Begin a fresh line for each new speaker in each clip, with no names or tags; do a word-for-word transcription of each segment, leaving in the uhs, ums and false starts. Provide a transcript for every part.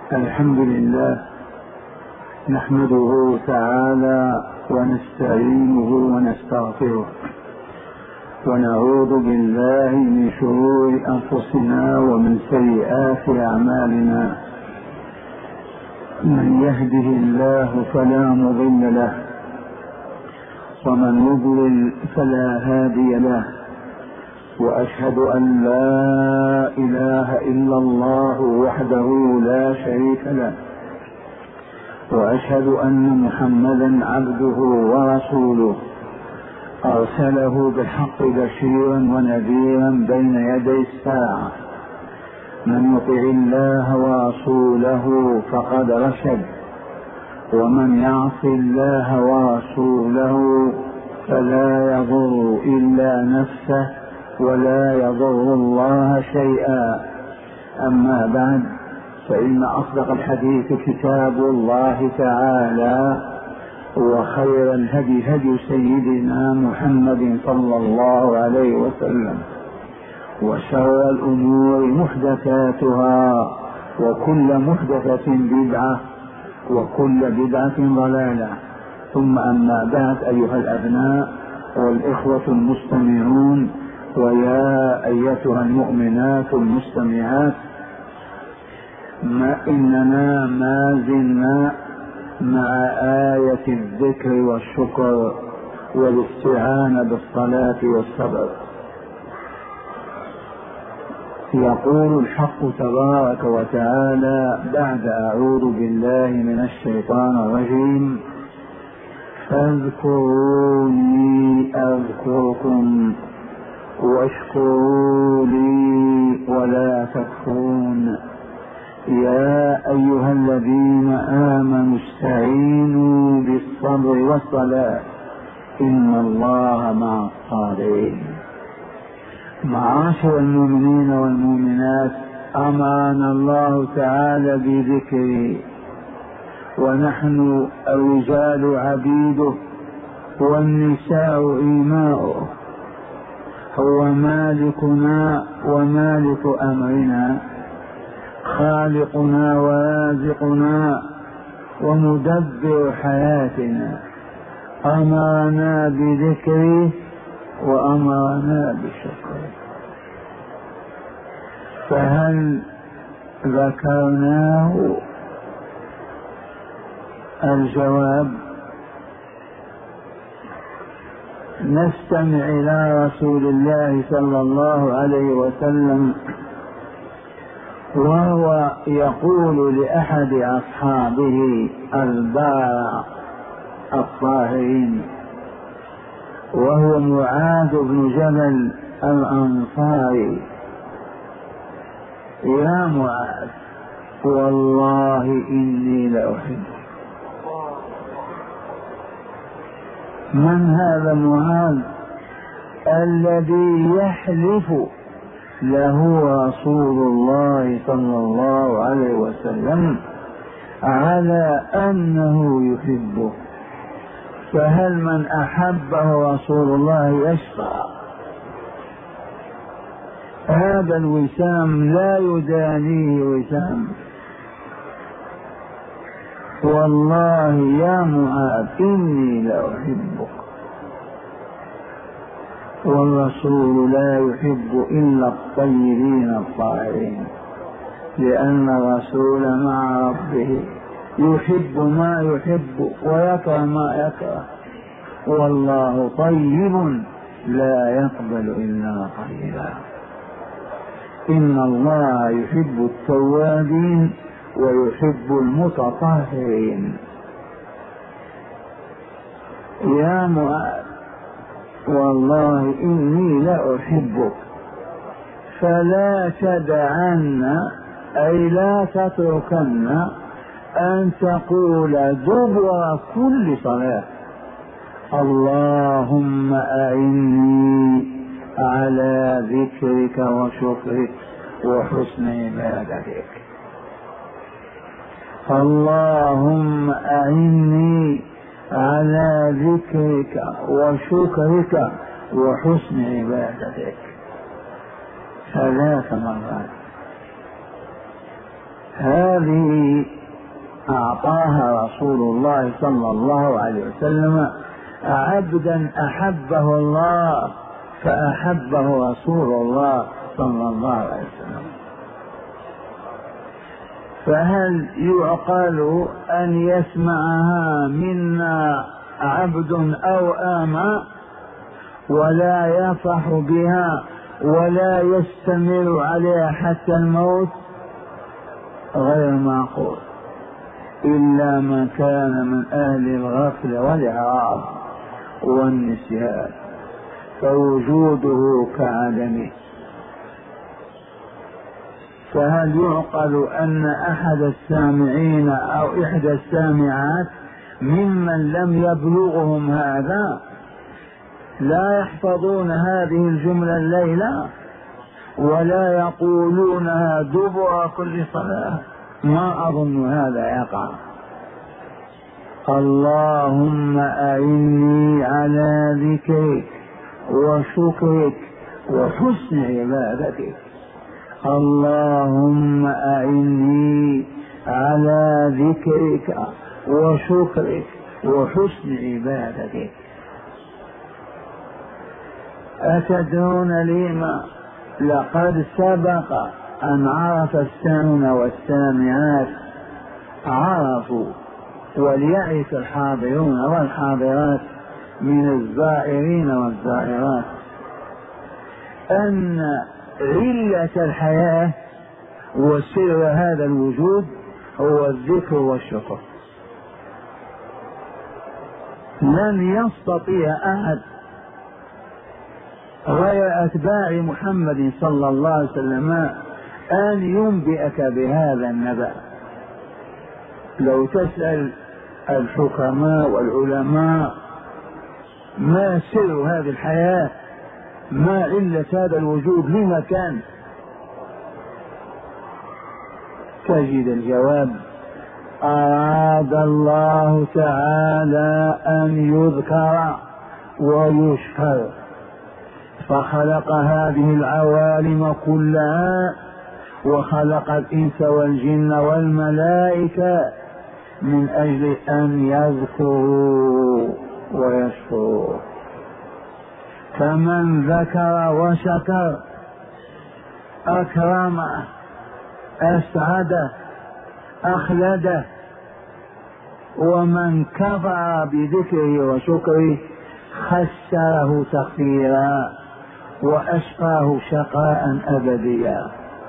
الحمد لله نحمده تعالى ونستعينه ونستغفره ونعوذ بالله من شرور أنفسنا ومن سيئات أعمالنا. من يهده الله فلا مضل له ومن يضلل فلا هادي له، وأشهد أن لا إله إلا الله وحده لا شريك له، وأشهد أن محمدا عبده ورسوله أرسله بالحق بشيرا ونذيرا بين يدي الساعة. من يطع الله ورسوله فقد رشد، ومن يعص الله ورسوله فلا يضر إلا نفسه ولا يضر الله شيئا. أما بعد، فإن أصدق الحديث كتاب الله تعالى، وخير الهدي هدي سيدنا محمد صلى الله عليه وسلم، وشر الأمور محدثاتها، وكل محدثة بدعة، وكل بدعة ضلالة. ثم أما بعد، أيها الأبناء والإخوة المستمعون، ويا أيتها المؤمنات المستمعات، ما إننا ما زلنا مع آية الذكر والشكر والاستعانة بالصلاة والصبر. يقول الحق تبارك وتعالى بعد أعوذ بالله من الشيطان الرجيم: فاذكروني أذكركم واشكروا لي ولا تكفرون. يا أيها الذين آمنوا استعينوا بالصبر والصلاة إن الله مع الصابرين. معاشر المؤمنين والمؤمنات، أمرنا الله تعالى بذكره، ونحن الرجال عبيده والنساء إماؤه. هو مالكنا ومالك أمرنا، خالقنا ورازقنا ومدبر حياتنا. أمرنا بذكره وأمرنا بشكره، فهل ذكرناه؟ الجواب: نستمع إلى رسول الله صلى الله عليه وسلم وهو يقول لأحد أصحابه البارع الطاهرين، وهو معاذ بن جبل الأنصاري: يا معاذ، والله إني لأحبك. من هذا معاذ؟ الذي يحلف له رسول الله صلى الله عليه وسلم على أنه يحبه. فهل من أحبه رسول الله يشقى؟ هذا الوسام لا يدانيه وسام. والله يا معاذ إني لأحبك. والرسول لا يحب إلا الطيبين الطاهرين، لأن الرسول مع ربه يحب ما يحب ويكره ما يكره. والله طيب لا يقبل إلا طيبا. إن الله يحب التوابين ويحب المتطهرين. يا معاذ، والله إني لأحبك، فلا تدعن، أي لا تتركن أن تقول دبر كل صلاة: اللهم أعني على ذكرك وشكرك وحسن عبادتك. اللهم أعني على ذكرك وشكرك وحسن عبادتك. ثلاث مرات. هذه
أعطاها رسول الله صلى الله عليه وسلم عبدا أحبه الله فأحبه رسول الله صلى الله عليه وسلم. فهل يعقل أن يسمعها منا عبد أو آمة ولا يفرح بها ولا يستمر عليها حتى الموت؟ غير معقول، إلا من كان من أهل الغفل والإعراض والنسيان فوجوده كعدمه. فهل يعقل أن أحد السامعين أو إحدى السامعات ممن لم يبلغهم هذا لا يحفظون هذه الجملة الليلة ولا يقولونها دبر كل صلاة؟ ما أظن هذا يقع. اللهم أعني على ذكرك وشكرك وحسن عبادتك. اللهم أعني على ذكرك وشكرك وحسن عبادتك. أتدرون لما؟ لقد سبق أن عرف السامعون والسامعات عرفوا، وليعرف الحاضرون والحاضرات من الزائرين والزائرات أن علة الحياة وسر هذا الوجود هو الذكر والشكر. لن يستطيع أحد غير أتباع محمد صلى الله عليه وسلم أن ينبئك بهذا النبأ. لو تسأل الحكماء والعلماء ما سر هذه الحياة، ما علة هذا الوجود، لما كان، تجد الجواب أراد الله تعالى أن يذكر ويشكر فخلق هذه العوالم كلها وخلق الإنس والجن والملائكة من أجل أن يذكروا ويشكروا. فمن ذكر وشكر أكرمه أسعده أخلده، ومن كفر بذكره وشكره خسره تخسيرا وأشقاه شقاء أبديا.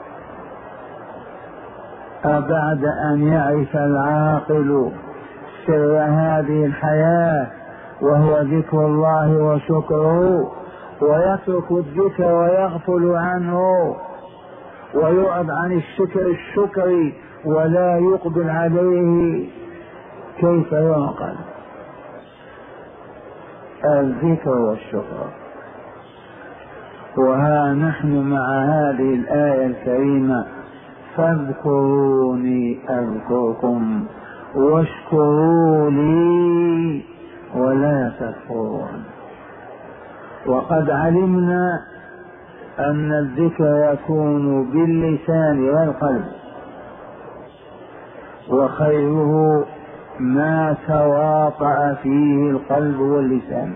أبعد أن يعرف العاقل سر هذه الحياة وهو ذكر الله وشكره ويترك الذكر ويغفل عنه ويعرض عن الشكر الشكر ولا يقبل عليه، كيف يعقل؟ الذكر والشكر. وها نحن مع هذه الآية الكريمة فاذكروني أذكركم واشكروا لي ولا تكفرون. وقد علمنا أن الذكر يكون باللسان والقلب، وخيره ما تواطأ فيه القلب واللسان.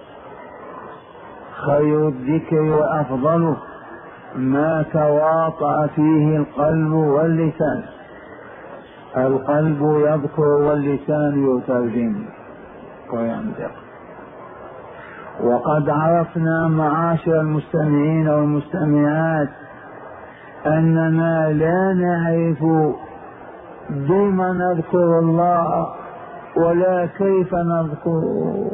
خير الذكر وأفضله ما تواطأ فيه القلب واللسان. القلب يذكر واللسان يترجم وينطق. وقد عرفنا معاشر المستمعين والمستمعات أننا لا نعرف بما نذكر الله ولا كيف نذكره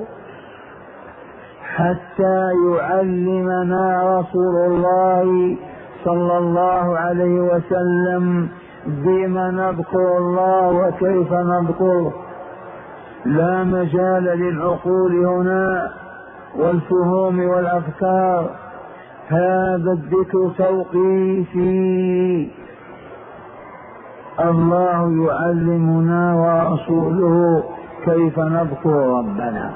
حتى يعلمنا رسول الله صلى الله عليه وسلم بما نذكر الله وكيف نذكره. لا مجال للعقول هنا والفهوم والأفكار، هذا الذكر توقيفي. الله يعلمنا ورسوله كيف نذكر ربنا.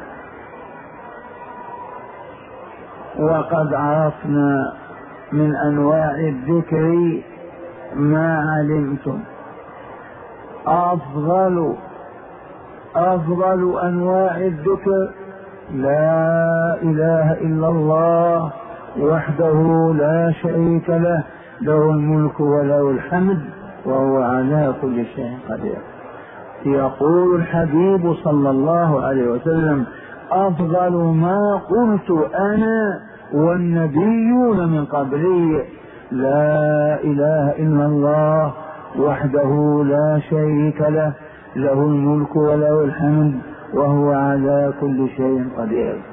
وقد عرفنا من أنواع الذكر ما علمتم، أفضل أفضل أنواع الذكر لا إله إلا الله وحده لا شريك له، له الملك وله الحمد وهو على كل شيء قدير. يقول الحبيب صلى الله عليه وسلم: أفضل ما قلت أنا والنبيون من قبلي لا إله إلا الله وحده لا شريك له، له الملك وله الحمد وهو على كل شيء قدير.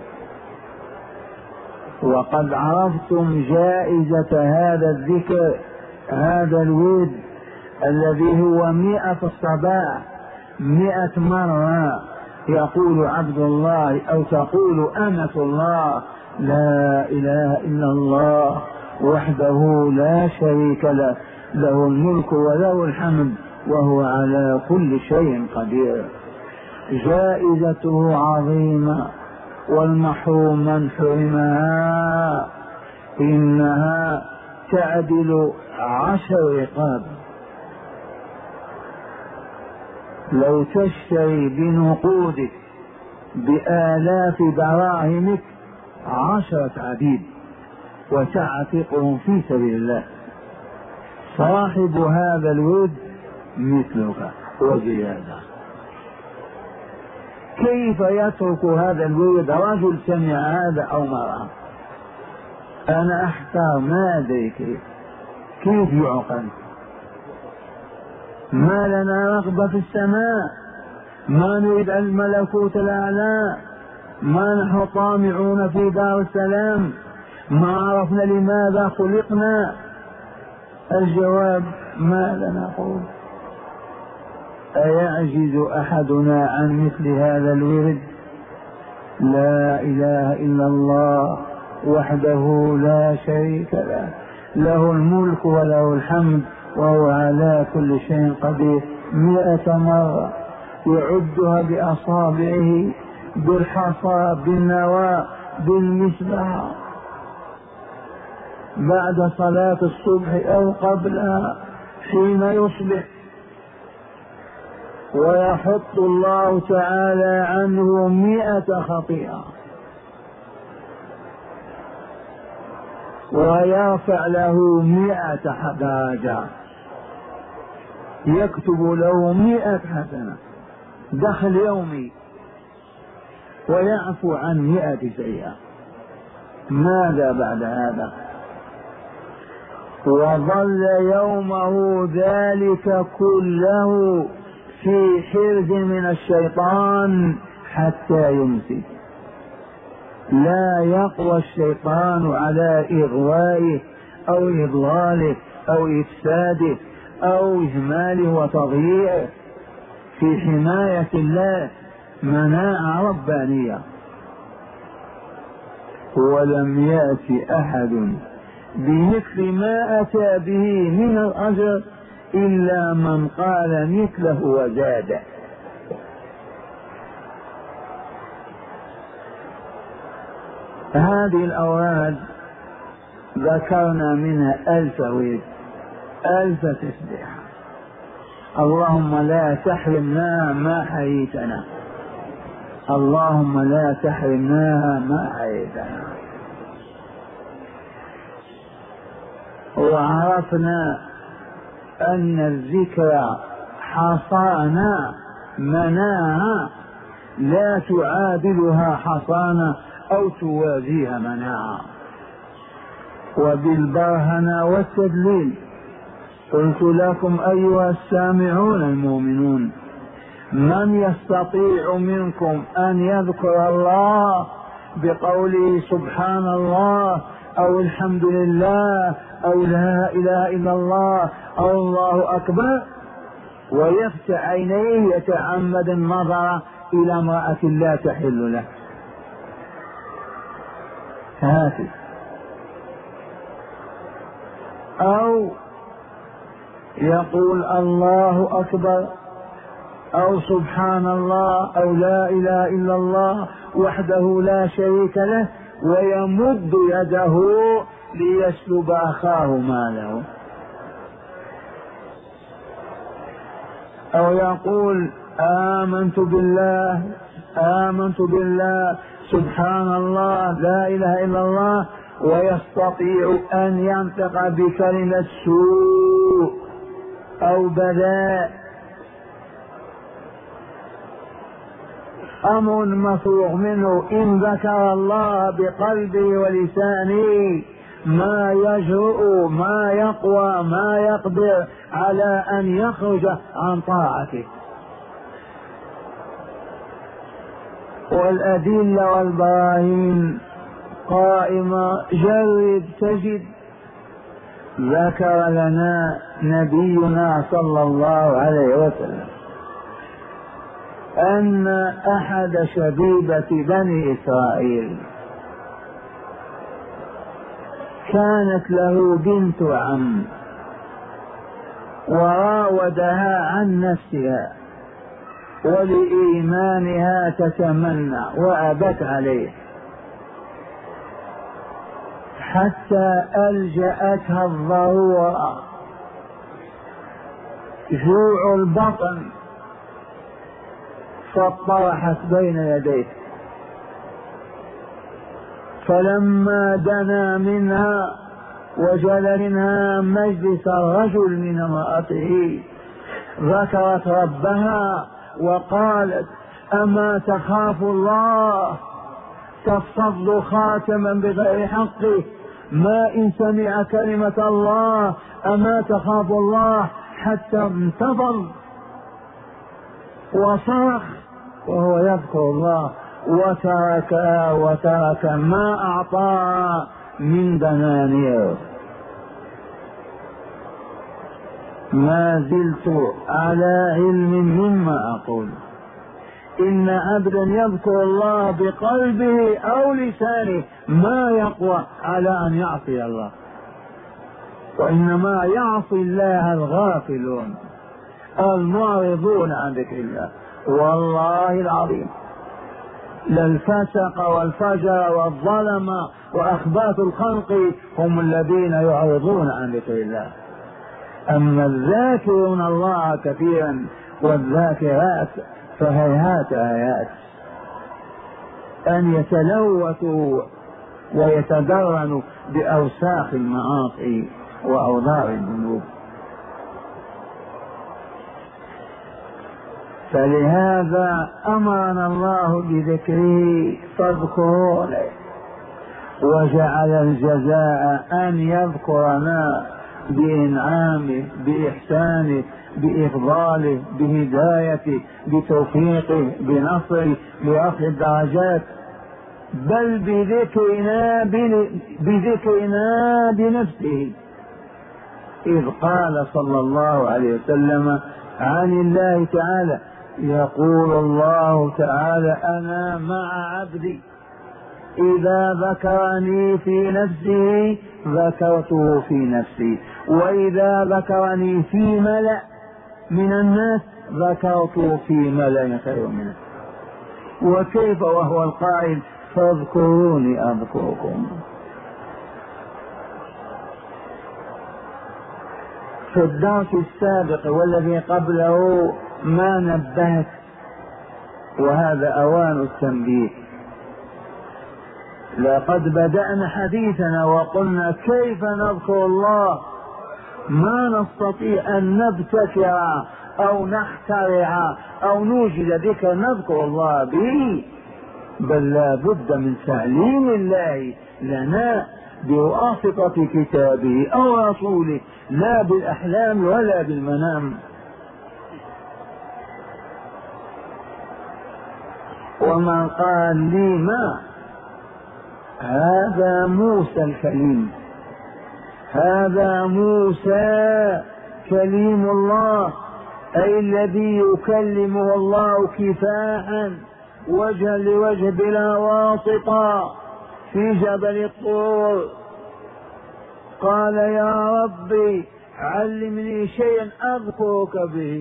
وقد عرفتم جائزة هذا الذكر، هذا الورد الذي هو مئة الصباح مئة مرة يقول عبد الله أو تقول أمة الله: لا إله إلا الله وحده لا شريك له، له الملك وله الحمد وهو على كل شيء قدير. جائزته عظيمة، والمحروم من حرمها إنها تعدل عشر رقاب. لو تشتري بنقودك بآلاف دراهمك عشرة عبيد وتعتقهم في سبيل الله، صاحب هذا الورد مثلك وزيادة. كيف يترك هذا الورد رجل سمع هذا أو مرأة؟ أنا أحتار، ما أدري كيف كيف يعقل. ما لنا رغبة في السماء، ما نريد الملكوت الأعلى، ما نحن طامعون في دار السلام، ما عرفنا لماذا خلقنا. الجواب: ما لنا قول. أيعجز أحدنا عن مثل هذا الورد؟ لا إله إلا الله وحده لا شريك له، له الملك وله الحمد وهو على كل شيء قدير. مئة مرة يعدها بأصابعه، بالحصى، بالنواة، بالمسبح، بعد صلاة الصبح أو قبلها حين يصبح. ويحط الله تعالى عنه مئة خطيئة ويرفع له مئة درجة، يكتب له مئة حسنة دخل يومي، ويعفو عن مئة سيئة. ماذا بعد هذا؟ وظل يومه ذلك كله في حرز من الشيطان حتى يمسي. لا يقوى الشيطان على إغوائه أو إضلاله أو إفساده أو إهماله وتضييعه، في حماية الله مناعة ربانية. ولم يأت أحد بمثل ما أتى به من الأجر إلا من قال مثله وزاد. هذه الأوراد ذكرنا منها ألف ورد، ألف تسبيح. اللهم لا تحرمنا ما حييتنا، اللهم لا تحرمنا ما حييتنا. وعرفنا أن الذكر حصانة مناعة لا تعادلها حصانة أو توازيها مناعة. وبالبرهنة والتدليل قلت لكم أيها السامعون المؤمنون: من يستطيع منكم أن يذكر الله بقوله سبحان الله أو الحمد لله أو لا إله إلا الله أو الله أكبر ويفتح عينيه يتعمد النظر إلى امرأة لا تحل له؟ هاتف. أو يقول الله أكبر أو سبحان الله أو لا إله إلا الله وحده لا شريك له، ويمد يده ليسلب أخاه ماله. أو يقول آمنت بالله آمنت بالله سبحان الله لا إله إلا الله، ويستطيع أن ينطق بكلمة سوء أو بلاء، أمر مفروغ منه. إن ذكر الله بقلبه ولسانه ما يجرؤ ما يقوى ما يقدر على أن يخرج عن طاعته. والأدلة والبراهين قائمة، جرب تجد. ذكر لنا نبينا صلى الله عليه وسلم أن أحد شبيبة بني إسرائيل كانت له بنت عم وراودها عن نفسها ولإيمانها تتمنى وأبت عليه، حتى ألجأتها الضرورة، جوع البطن، فاطرحت بين يديه. فلما دنا منها وجل منها مجلس الرجل من امرأته ذكرت ربها وقالت أما تخاف الله تفضل خاتما بغير حقه، ما إن سمع كلمة الله أما تخاف الله، حتى انتظر وصرخ وهو يذكر الله وترك وترك ما أعطى من دنانير. ما زلت على علم مما أقول، إن عبدا يذكر الله بقلبه أو لسانه ما يقوى على أن يعصي الله، وإنما يعصي الله الغافلون المعرضون عن ذكر الله. والله العظيم للفسق والفجر والظلم وأخباث الخلق هم الذين يعرضون عن ذكر الله، أما الذاكرون الله كثيرا والذاكرات فهيهات آيات أن يتلوثوا ويتدرنوا بأوساخ المعاصي وأوضار الذنوب. فلهذا أمرنا الله بذكره فاذكرونه، وجعل الجزاء أن يذكرنا بإنعامه بإحسانه بإفضاله بهدايته بتوفيقه بنصره برفع الدرجات، بل بذكرنا بذكرنا بنفسه، إذ قال صلى الله عليه وسلم عن الله تعالى، يقول الله تعالى أنا مع عبدي إذا ذكرني في نفسه ذكرته في نفسي، وإذا ذكرني في ملأ من الناس ذكرته في ملأ خير منه. وكيف وهو القائل فاذكروني أذكركم. في الدرس السابق والذي قبله ما نبهت، وهذا أوان التنبيه. لقد بدأنا حديثنا وقلنا كيف نذكر الله، ما نستطيع أن نبتكر أو نخترع أو نوجد ذكر نذكر الله به، بل لا بد من تعليم الله لنا بواسطة كتابه أو رسوله، لا بالأحلام ولا بالمنام. ومن قال لي ما هذا موسى الكليم، هذا موسى كليم الله، أي الذي يكلمه الله كفاحا وجها لوجه بلا واسطة في جبل الطور. قال يا ربي علمني شيئا أذكرك به،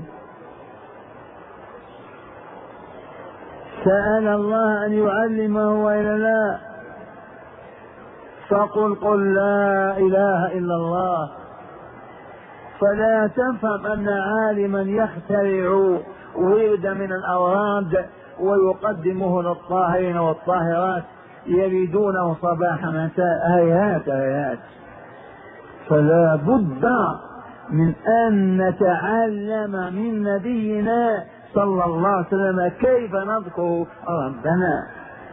سأل الله أن يعلمه وإلا لا، فقل قل لا إله إلا الله، فلا تفهم أن عالما يخترع ورد من الأوراد ويقدمه للطاهرين والطاهرات يريدونه صباح مساء. هيهات هيهات. فلا بد من أن نتعلم من نبينا صلى الله عليه وسلم كيف نذكر ربنا.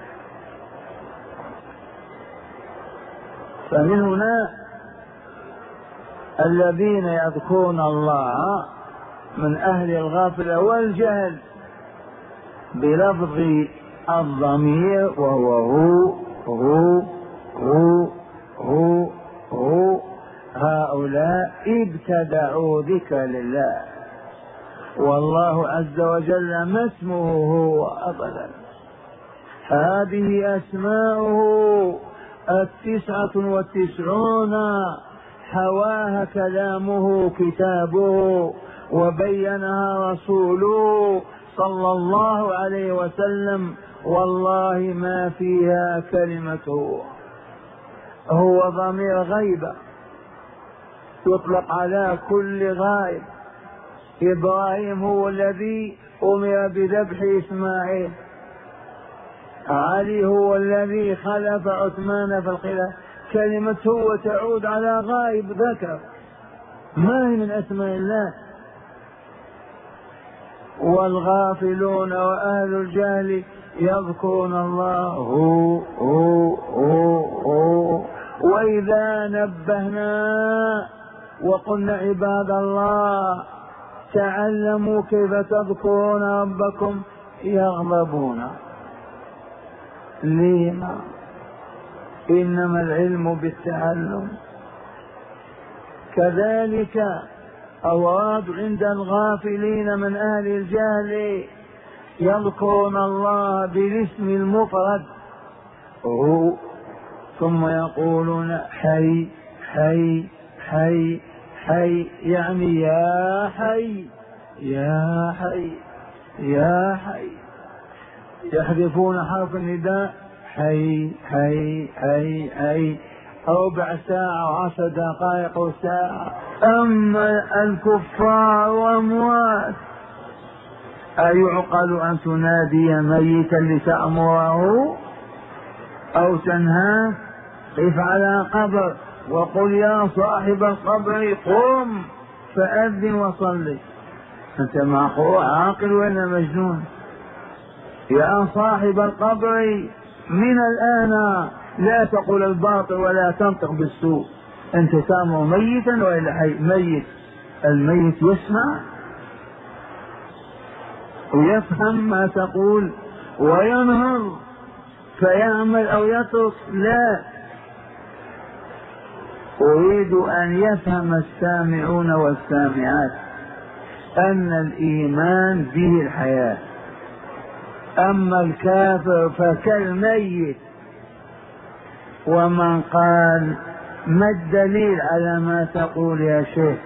فمن هنا الذين يذكرون الله من أهل الغفلة والجهل بلفظ الضمير وهو هو هو هو هو, هو هؤلاء ابتدعوا ذكر لله، والله عز وجل ما اسمه هو أبدا. هذه أسماؤه التسعة والتسعون حواها كلامه كتابه وبينها رسوله صلى الله عليه وسلم، والله ما فيها كلمته. هو ضمير غيبة يطلق على كل غائب. إبراهيم هو الذي أمر بذبح إسماعيل، علي هو الذي خلف عثمان في الخلافة. كلمة هو تعود على غائب ذكر، ما هي من أسماء الله. والغافلون وأهل الجهل يذكرون الله هو هو هو هو. وإذا نبهنا وقلنا عباد الله تعلموا كيف تذكرون ربكم يغضبون. لما؟ إنما العلم بالتعلم. كذلك أوراد عند الغافلين من أهل الجهل يذكرون الله بالاسم المفرد هو، ثم يقولون حي حي حي حي، يعني يا حي يا حي يا حي. يحذفون حرف النداء حي حي حي حي ربع ساعة وعشر دقائق وساعة. أما الكفار وأموات أيعقل أن تنادي ميتا لتأمره أو تنهاه؟ قف على قبر وقل يا صاحب القبر قم فأذن وصلي. أنت معقول عاقل ولا مجنون؟ يا صاحب القبر من الآن لا تقول الباطل ولا تنطق بالسوء. أنت تأمر ميتا وإلا حي؟ ميت. الميت يسمع ويفهم ما تقول وينهض فيعمل أو يترك؟ لا. أريد أن يفهم السامعون والسامعات أن الإيمان به الحياة، أما الكافر فكالميت. ومن قال ما الدليل على ما تقول يا شيخ؟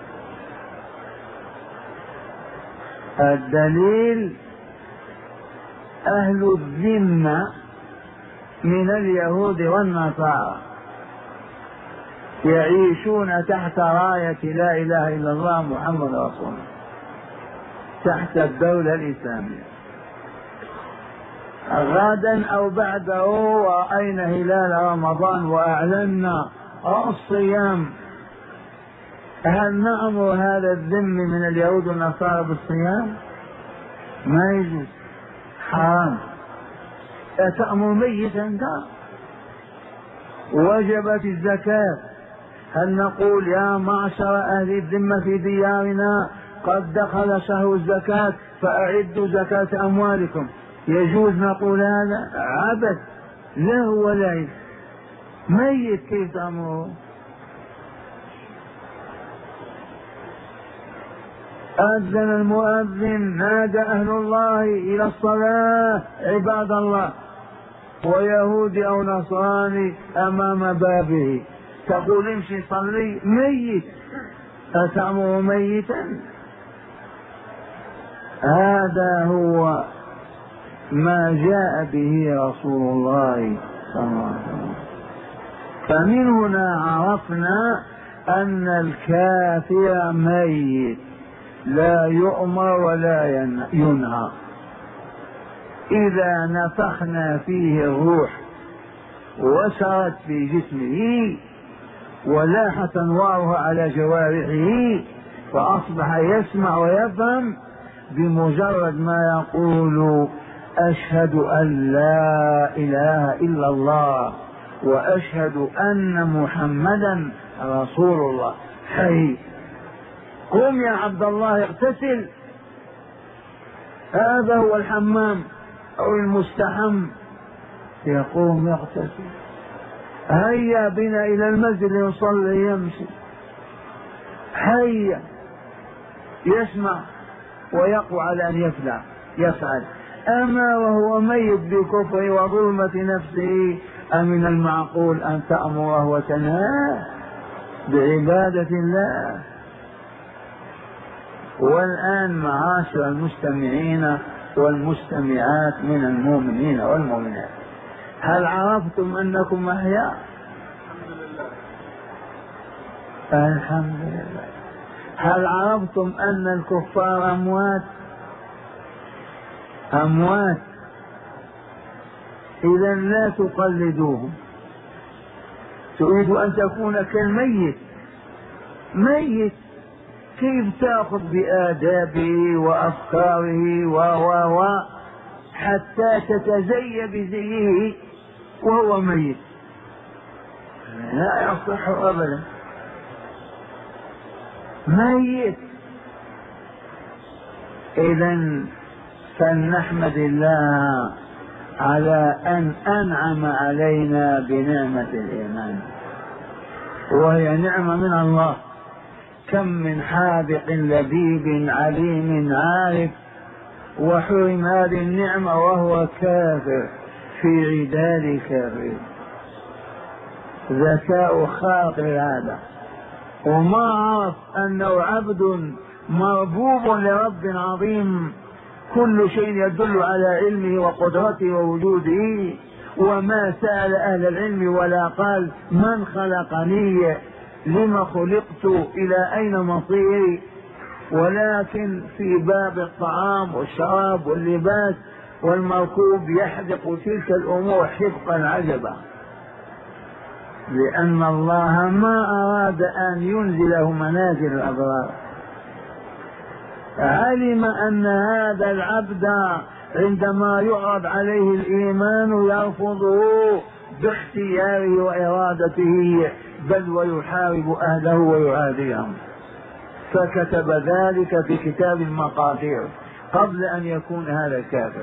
الدليل أهل الذمة من اليهود والنصارى يعيشون تحت راية لا إله إلا الله محمد رسول الله، تحت الدولة الإسلامية. غدا أو بعده رأينا هلال رمضان وأعلنا الصيام. هل نأمر هذا الذم من اليهود والنصارى بالصيام؟ ما يجوز، حرام. أتأمر ميتا ده؟ وجبت الزكاة، هل نقول يا معشر أهل الذمة في ديارنا قد دخل شهر الزكاة فأعدوا زكاة أموالكم؟ يجوز نقول هذا؟ عبث، لا هو لعب. ميت كيف تأمره؟ أذن المؤذن نادى أهل الله إلى الصلاة عباد الله، ويهودي أو نصراني أمام بابه تقول امشي صلي؟ ميت. أتأمر ميتا؟ هذا هو ما جاء به رسول الله صلى الله عليه وسلم. فمن هنا عرفنا أن الكافر ميت لا يؤمر ولا ينهى. إذا نفخنا فيه الروح وسرت في جسمه ولاحت أنوارها على جوارحه فأصبح يسمع ويفهم بمجرد ما يقول أشهد أن لا إله إلا الله وأشهد أن محمدا رسول الله. حي قم يا عبد الله اغتسل، هذا هو الحمام أو المستحم. يقوم يغتسل. هيا بنا إلى المسجد يصلي يمشي. هيا يسمع ويقوى على أن يفعل يفعل أما وهو ميت بكفره وظلمة نفسه أمن المعقول أن تأمره وتنهاه بعبادة الله؟ والآن معاشر المستمعين والمستمعات من المؤمنين والمؤمنات، هل عرفتم أنكم أحياء؟ الحمد لله. هل عرفتم أن الكفار أموات؟ أموات. إذا لا تقلدوهم. تريد أن تكون كالميت، ميت كيف تأخذ بآدابه وأفكاره و و و حتى تتزي بزيه وهو ميت؟ لا يصح أبدا. ميت. إذن فلنحمد الله على أن أنعم علينا بنعمة الإيمان، وهي نعمة من الله. كم من حاذق لبيب عليم عارف وحرم هذه النعمة وهو كافر في عدال كافر. ذكاء خاطر هذا، وما عرف أنه عبد مربوب لرب عظيم كل شيء يدل على علمه وقدرته ووجوده. وما سأل أهل العلم ولا قال من خلقني، لما خلقت، إلى أين مصيري، ولكن في باب الطعام والشراب واللباس والمركوب يحدق تلك الأمور حدقا عجبا، لأن الله ما أراد أن ينزله منازل الأبرار. علم أن هذا العبد عندما يعرض عليه الإيمان يرفضه باختياره وإرادته، بل ويحارب أهله ويعاديهم. فكتب ذلك في كتاب المقادير قبل أن يكون هذا الكافر.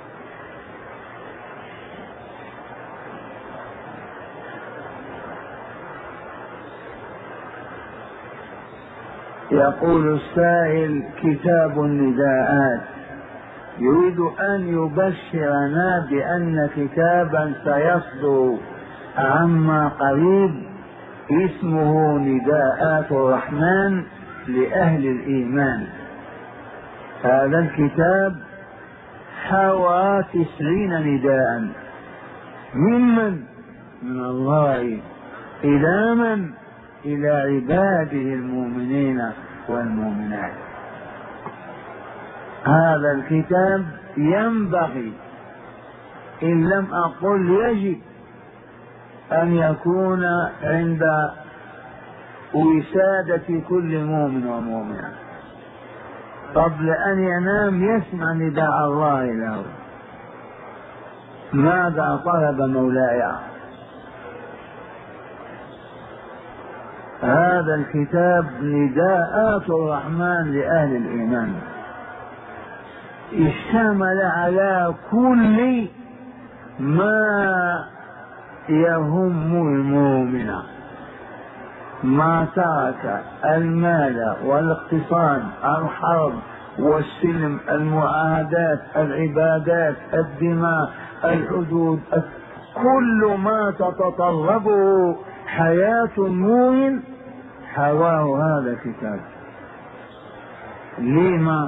يقول السائل: كتاب النداءات يريد أن يبشرنا بأن كتابا سيصدر عما قريب اسمه نداءات الرحمن لأهل الإيمان. هذا الكتاب حوى تسعين نداء. ممن؟ من الله. إلى من؟ إلى عباده المؤمنين والمؤمنات. هذا الكتاب ينبغي، إن لم أقل يجب، أن يكون عند وسادة كل مؤمن ومؤمنة قبل أن ينام يسمع نداء الله له: ماذا طلب مولاي؟ هذا الكتاب نداءات الرحمن لأهل الإيمان، اشتمل على كل ما يهم المؤمن، ما ترك المال والاقتصاد، الحرب والسلم، المعاهدات، العبادات، الدماء، الحدود، كل ما تتطلبه حياة المؤمن حواه هذا الكتاب. لما؟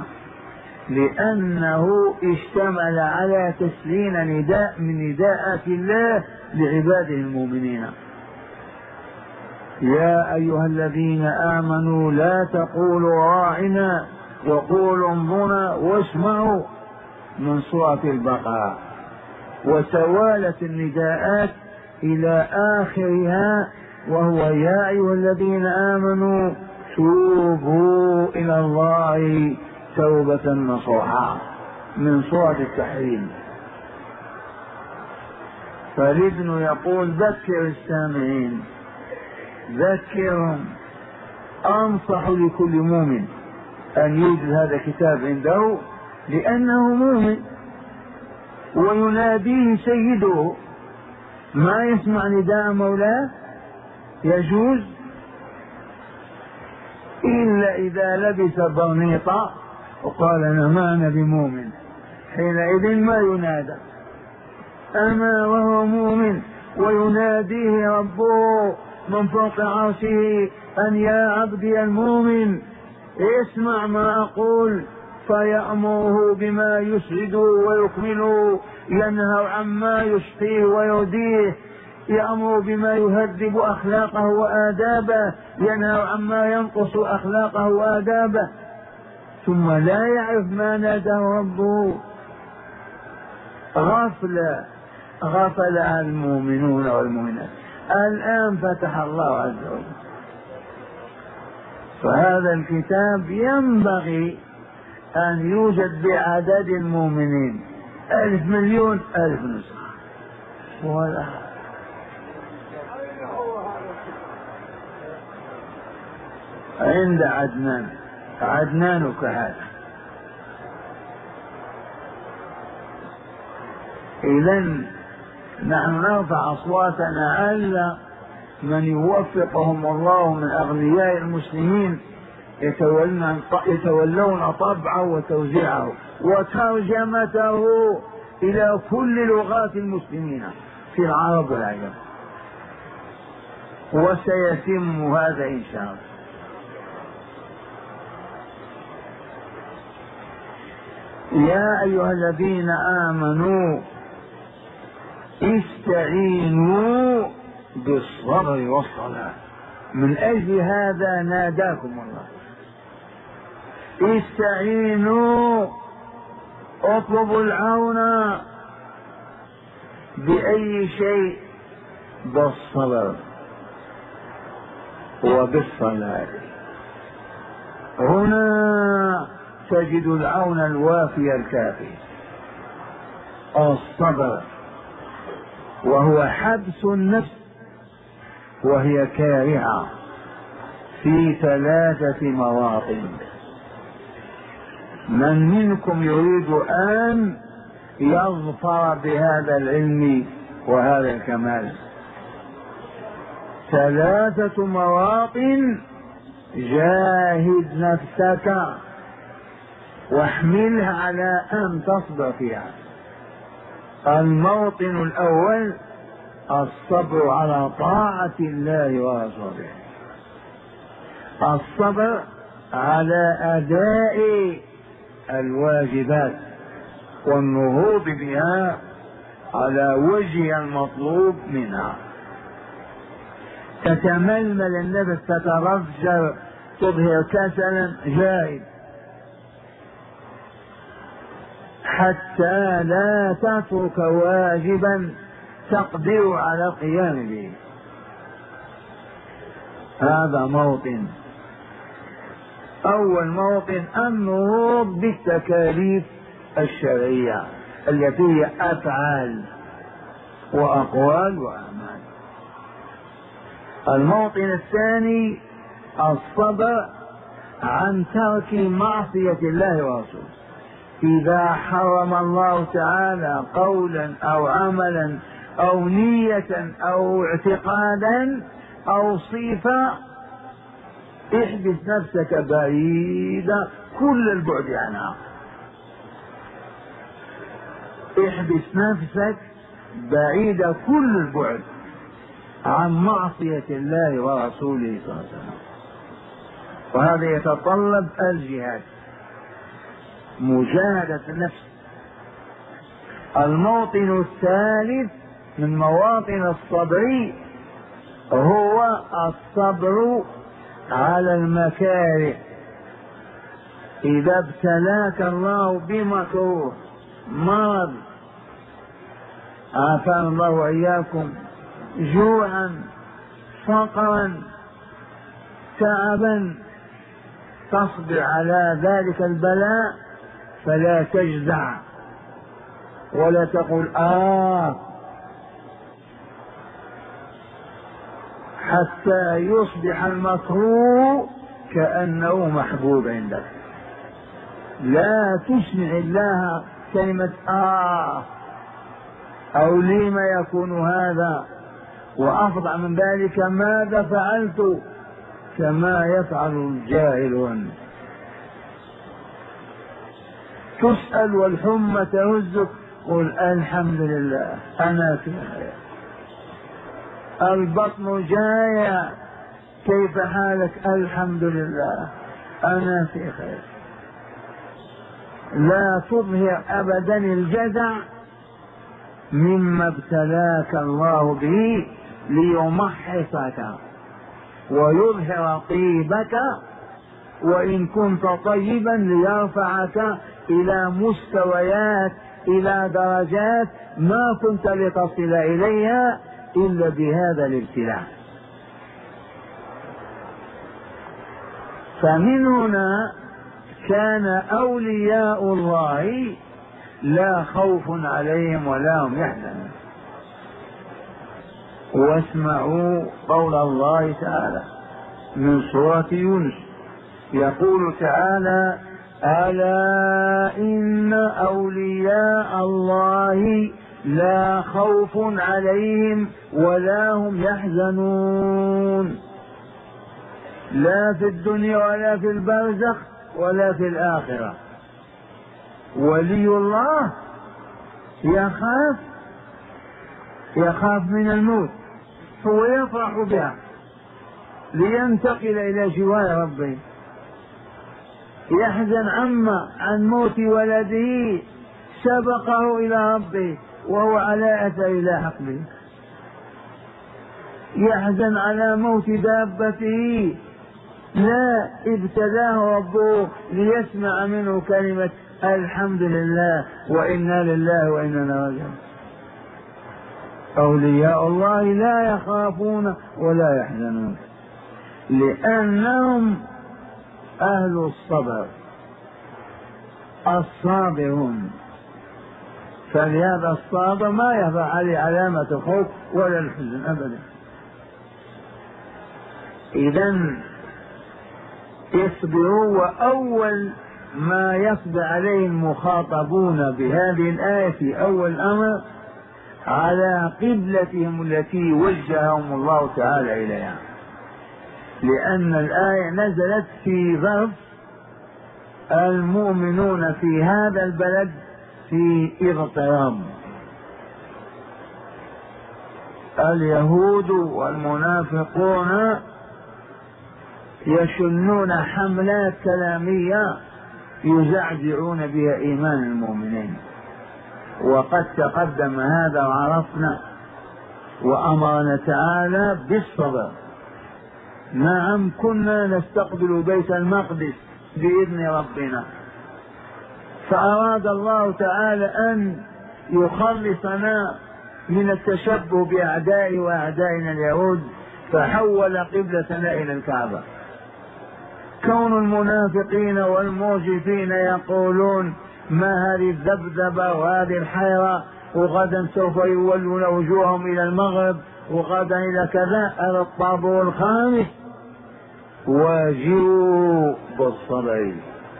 لأنه اشتمل على تسليم نداء من نداءات الله لعباده المؤمنين. يا أيها الذين آمنوا لا تقولوا راعنا وقولوا انظرنا واسمعوا من سورة البقرة، وتوالت النداءات إلى آخرها وهو يا أيها الذين آمنوا توبوا إلى الله توبة نصوحا من سورة التحريم. فالابن يقول ذكر السامعين، ذكرهم. أنصح لكل مؤمن أن يوجد هذا الكتاب عنده لأنه مؤمن ويناديه سيده، ما يسمع نداء مولاه يجوز إلا إذا لبس برنيطا وقال أنا ما أنا بمؤمن، حينئذ ما ينادى. أما وهو مؤمن ويناديه ربه من فوق عرشه أن يا عبدي المؤمن اسمع ما أقول، فيأمره بما يسعده ويكمله، ينهى عما يشقيه ويهديه، يأمر بما يهذب أخلاقه وآدابه، ينهى عما ينقص أخلاقه وآدابه، ثم لا يعرف ما ناداه ربه. غفل غفل المؤمنون والمؤمنات. الآن فتح الله عز وجل، فهذا الكتاب ينبغي أن يوجد بعدد المؤمنين، ألف مليون ألف نسخة ولا عند عدنان. عدنانك هذا. إذن نحن نرفع أصواتنا ألا من يوفقهم الله من أغنياء المسلمين يتولون طبعه وتوزيعه وترجمته إلى كل لغات المسلمين في العرب والعجم، وسيتم هذا إن شاء الله. يا أيها الذين آمنوا استعينوا بالصبر والصلاة، من أجل هذا ناداكم الله. استعينوا، اطلبوا العون بأي شيء؟ بالصبر وبالصلاة. هنا تجد العون الوافي الكافي. الصبر وهو حبس النفس وهي كارهة في ثلاثة مواطن. من منكم يريد أن يظفر بهذا العلم وهذا الكمال؟ ثلاثة مواطن جاهد نفسك واحملها على أن تصبر فيها. الموطن الأول الصبر على طاعة الله ورسوله، الصبر على أداء الواجبات والنهوض بها على وجه المطلوب منها. تتململ النفس، تترجر، تظهر كسلا، جاهد حتى لا تترك واجبا تقدر على القيام به. هذا موطن. أول موطن النهوض بالتكاليف الشرعية التي هي أفعال وأقوال وأعمال. الموطن الثاني الصبر عن ترك معصية الله ورسوله. إذا حرم الله تعالى قولا أو عملا أو نية أو اعتقادا أو صفة، احبس نفسك بعيدة كل البعد عنها. احبس نفسك بعيدة كل البعد عن معصية الله ورسوله صلى الله عليه وسلم، وهذا يتطلب الجهاد، مجاهدة النفس. الموطن الثالث من مواطن الصبر هو الصبر على المكاره. إذا ابتلاك الله بمكروه، مرض، عافانا الله وإياكم، جوعا، فقرا، تعبا، تصبر على ذلك البلاء فلا تجزع ولا تقول آه حتى يصبح المكروه كأنه محبوب عندك. لا تسمع الله كلمة آه أو لما يكون هذا، وأفضل من ذلك ماذا فعلت، كما يفعل الجاهلون. تسأل والحمى تهزك، قل الحمد لله أنا في خير. البطن جاية، كيف حالك؟ الحمد لله أنا في خير. لا تظهر أبدا الجزع مما ابتلاك الله به ليمحصك ويظهر طيبك، وإن كنت طيبا ليرفعك إلى مستويات، إلى درجات ما كنت لتصل إليها إلا بهذا الابتلاء. فمن هنا كان أولياء الله لا خوف عليهم ولا هم يحزنون. واسمعوا قول الله تعالى من سورة يونس، يقول تعالى: ألا إن أولياء الله لا خوف عليهم ولا هم يحزنون، لا في الدنيا ولا في البرزخ ولا في الآخرة. ولي الله يخاف يخاف من الموت، هو يفرح بها لينتقل إلى جوار ربه، يحزن عما عن موت ولده سبقه إلى ربه وهو على أثر لاحق به، يحزن على موت دابته لا ابتلاه ربه ليسمع منه كلمة الحمد لله وإنا لله وإنا راجعون. أولياء الله لا يخافون ولا يحزنون لأنهم أهل الصبر الصابرون. فلهذا الصابر ما يخفى عليه علامة الخوف ولا الحزن أبدا. إذن اصبروا. وأول ما يصبر عليه المخاطبون بهذه الآية في أول أمر على قبلتهم التي وجههم الله تعالى إليها، لأن الآية نزلت في ظرف المؤمنون في هذا البلد في اضطراب. اليهود والمنافقون يشنون حملات كلامية يزعزعون بها إيمان المؤمنين، وقد تقدم هذا وعرفنا. وأمرنا تعالى بالصبر. نعم كنا نستقبل بيت المقدس بإذن ربنا، فأراد الله تعالى أن يخلصنا من التشبه بأعدائه وأعدائنا اليهود، فحول قبلتنا إلى الكعبة. كون المنافقين والموجفين يقولون ما هذه الذبذبة وهذه الحيرة، وغدا سوف يولون وجوههم إلى المغرب وغدا إلى كذا. هذا الطابور الخامس. واجروا بالصبر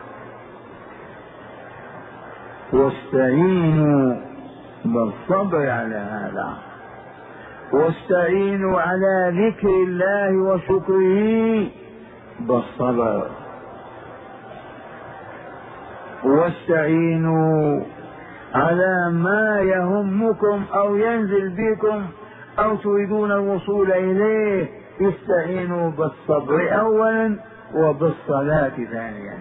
واستعينوا بالصبر على هذا، واستعينوا على ذكر الله وشكره بالصبر، واستعينوا على ما يهمكم أو ينزل بكم أو تريدون الوصول إليه. استعينوا بالصبر أولا وبالصلاة ثانيا.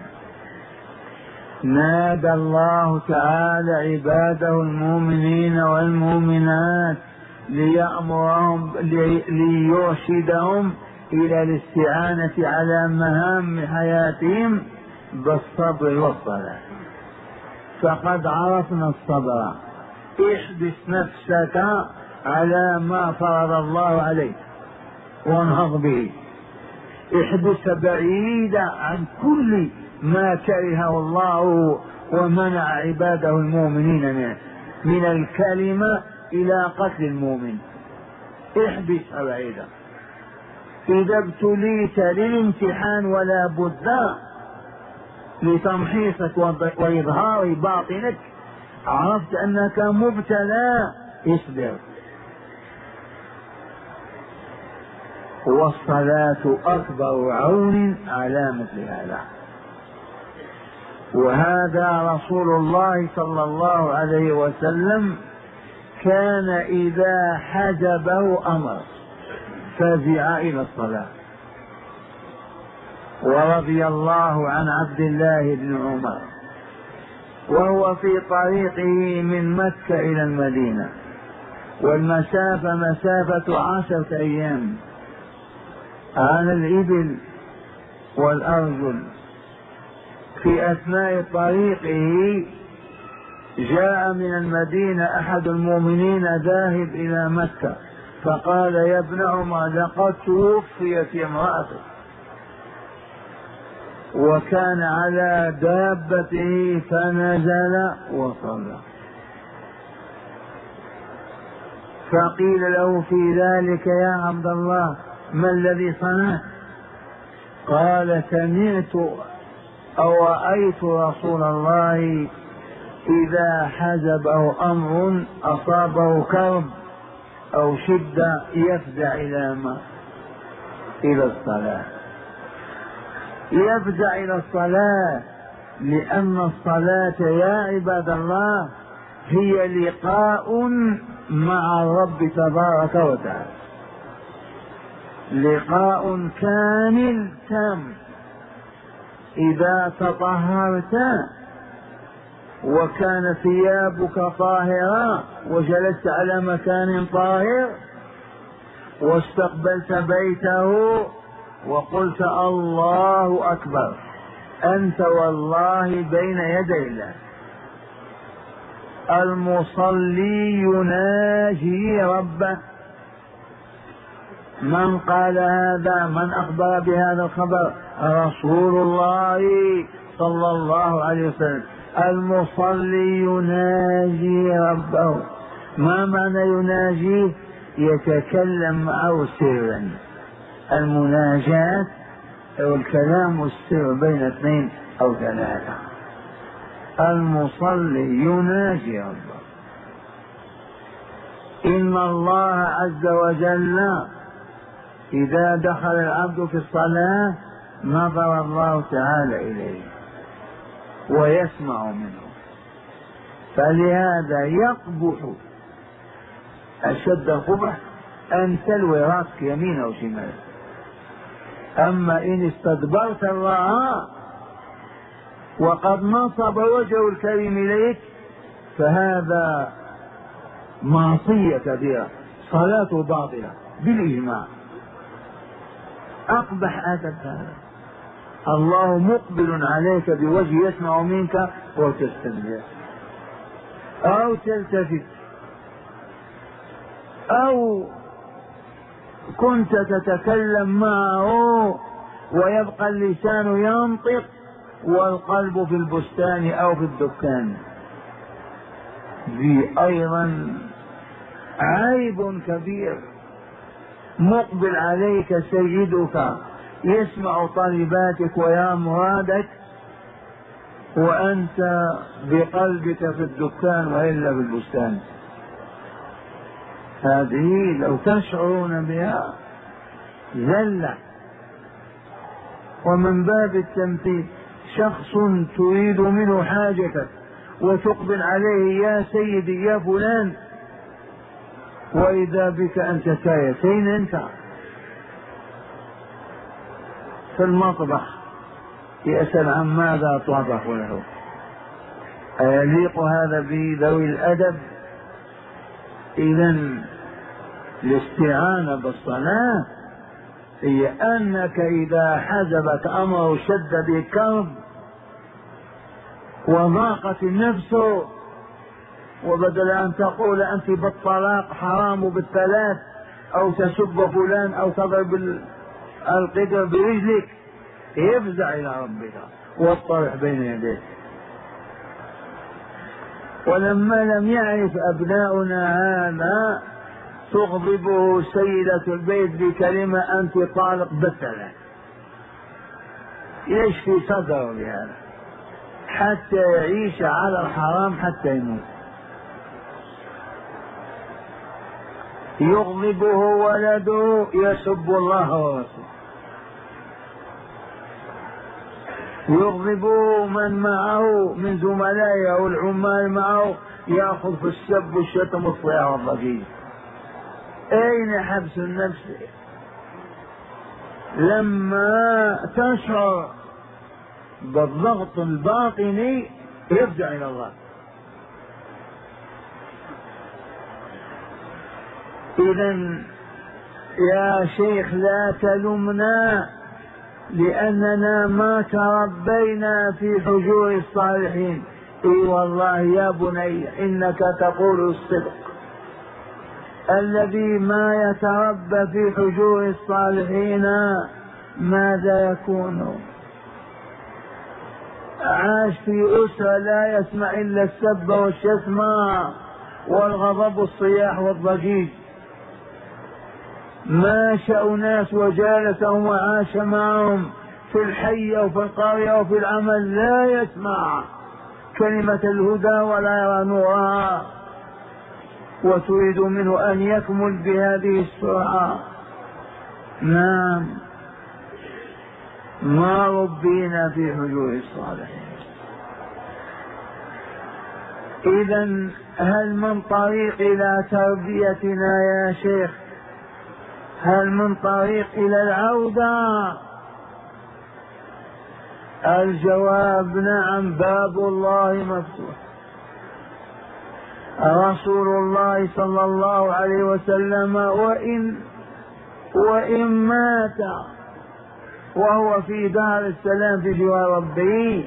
نادى الله تعالى عباده المؤمنين والمؤمنات ليأمرهم ليرشدهم إلى الاستعانة على مهام حياتهم بالصبر والصلاة. فقد عرفنا الصبر، احبس نفسك على ما فرض الله عليك وانهض به، احبس بعيدا عن كل ما كرهه الله ومنع عباده المؤمنين منه، من الكلمة إلى قتل المؤمن، احبس بعيدا. إذا ابتليت للامتحان ولا بد لتمحيصك وإظهار باطنك، عرفت أنك مبتلى، اصبر. والصلاة أكبر عون على مثل هذا. وهذا رسول الله صلى الله عليه وسلم كان إذا حجبه أمر فزع إلى الصلاة. ورضي الله عن عبد الله بن عمر وهو في طريقه من مكة إلى المدينة، والمسافة مسافة عشرة أيام على الإبل والأرجل. في أثناء طريقه جاء من المدينة أحد المؤمنين ذاهب إلى مكة، فقال: يا ابن عمر، لقد توفيت امرأتك. وكان على دابته فنزل وصلى. فقيل له في ذلك: يا عبد الله، ما الذي صنعت؟ قال: سمعت أو رأيت رسول الله إذا حجبه أمر أصابه كرب أو شدة يفزع إلى ما إلى الصلاة، يفزع إلى الصلاة، لأن الصلاة يا عباد الله هي لقاء مع الرب تبارك وتعالى، لقاء كامل تام. إذا تطهرت وكان ثيابك طاهرة وجلست على مكان طاهر واستقبلت بيته وقلت: الله أكبر، أنت والله بين يدي الله. المصلي يناجي ربه. من قال هذا؟ من أخبر بهذا الخبر؟ رسول الله صلى الله عليه وسلم. المصلي يناجي ربه. ما معنى يناجيه؟ يتكلم معه سرا. المناجاة أو الكلام السر بين اثنين أو ثلاثة. المصلي يناجي ربه. إن الله عز وجل إذا دخل العبد في الصلاة نظر الله تعالى إليه ويسمع منه، فلهذا يقبح أشد القبح أن تلوي راسك يمين أو شمال. أما إن استدبرت الله وقد نصب وجهه الكريم إليك فهذا معصية كبيرة، صلاته باطلة بالإجماع. أقبح أدب هذا. الله مقبل عليك بوجه يسمع منك وتستدبر أو تلتفت، أو كنت تتكلم معه ويبقى اللسان ينطق والقلب في البستان أو في الدكان. ذي أيضا عيب كبير. مقبل عليك سيدك يسمع طلباتك ويا مرادك وأنت بقلبك في الدكان وإلا في البستان. هذه لو تشعرون بها زلة. ومن باب التمثيل، شخص تريد منه حاجتك وتقبل عليه: يا سيدي يا فلان، وإذا بك أنت سايتين أنت في المطبخ يسأل عن ماذا طبخ له. أيليق هذا بذوي الأدب؟ إذن الاستعانة بالصلاة هي أنك إذا حزبك أمر شد بك كرب وضاقت النفس، وبدل أن تقول أنت بالطلاق حرام بالثلاث أو تسب فلان أو تضرب القدر برجلك، افزع إلى ربك واطرح بين يديك. ولما لم يعرف أبناؤنا هذا تغضبه سيدة البيت بكلمة أنت طالق بالثلاث، يشفي صدره بهذا حتى يعيش على الحرام حتى يموت. يغضبه ولده يسب الله ورسوله، يغضبه من معه من زملائه والعمال معه يأخذ في السب والشتم والصياح والضجيج. أين حبس النفس؟ لما تشعر بالضغط الباطني يرجع إلى الله. إذن يا شيخ لا تلمنا لأننا ما تربينا في حجور الصالحين. اي والله يا بني إنك تقول الصدق. الذي ما يتربى في حجور الصالحين ماذا يكون؟ عاش في أسرة لا يسمع إلا السب والشتم والغضب والصياح والضجيج. ماشى ناس وجالسهم وعاش معهم في الحي أو في القرية أو في العمل لا يسمع كلمة الهدى ولا يرى نورها، وتريد منه أن يكمل بهذه السرعة. نعم، ما ربينا في حجور الصالحين. إذن هل من طريق إلى تربيتنا يا شيخ؟ هل من طريق إلى العودة؟ الجواب نعم، باب الله مفتوح. رسول الله صلى الله عليه وسلم وإن وإن مات وهو في دار السلام في جوار ربه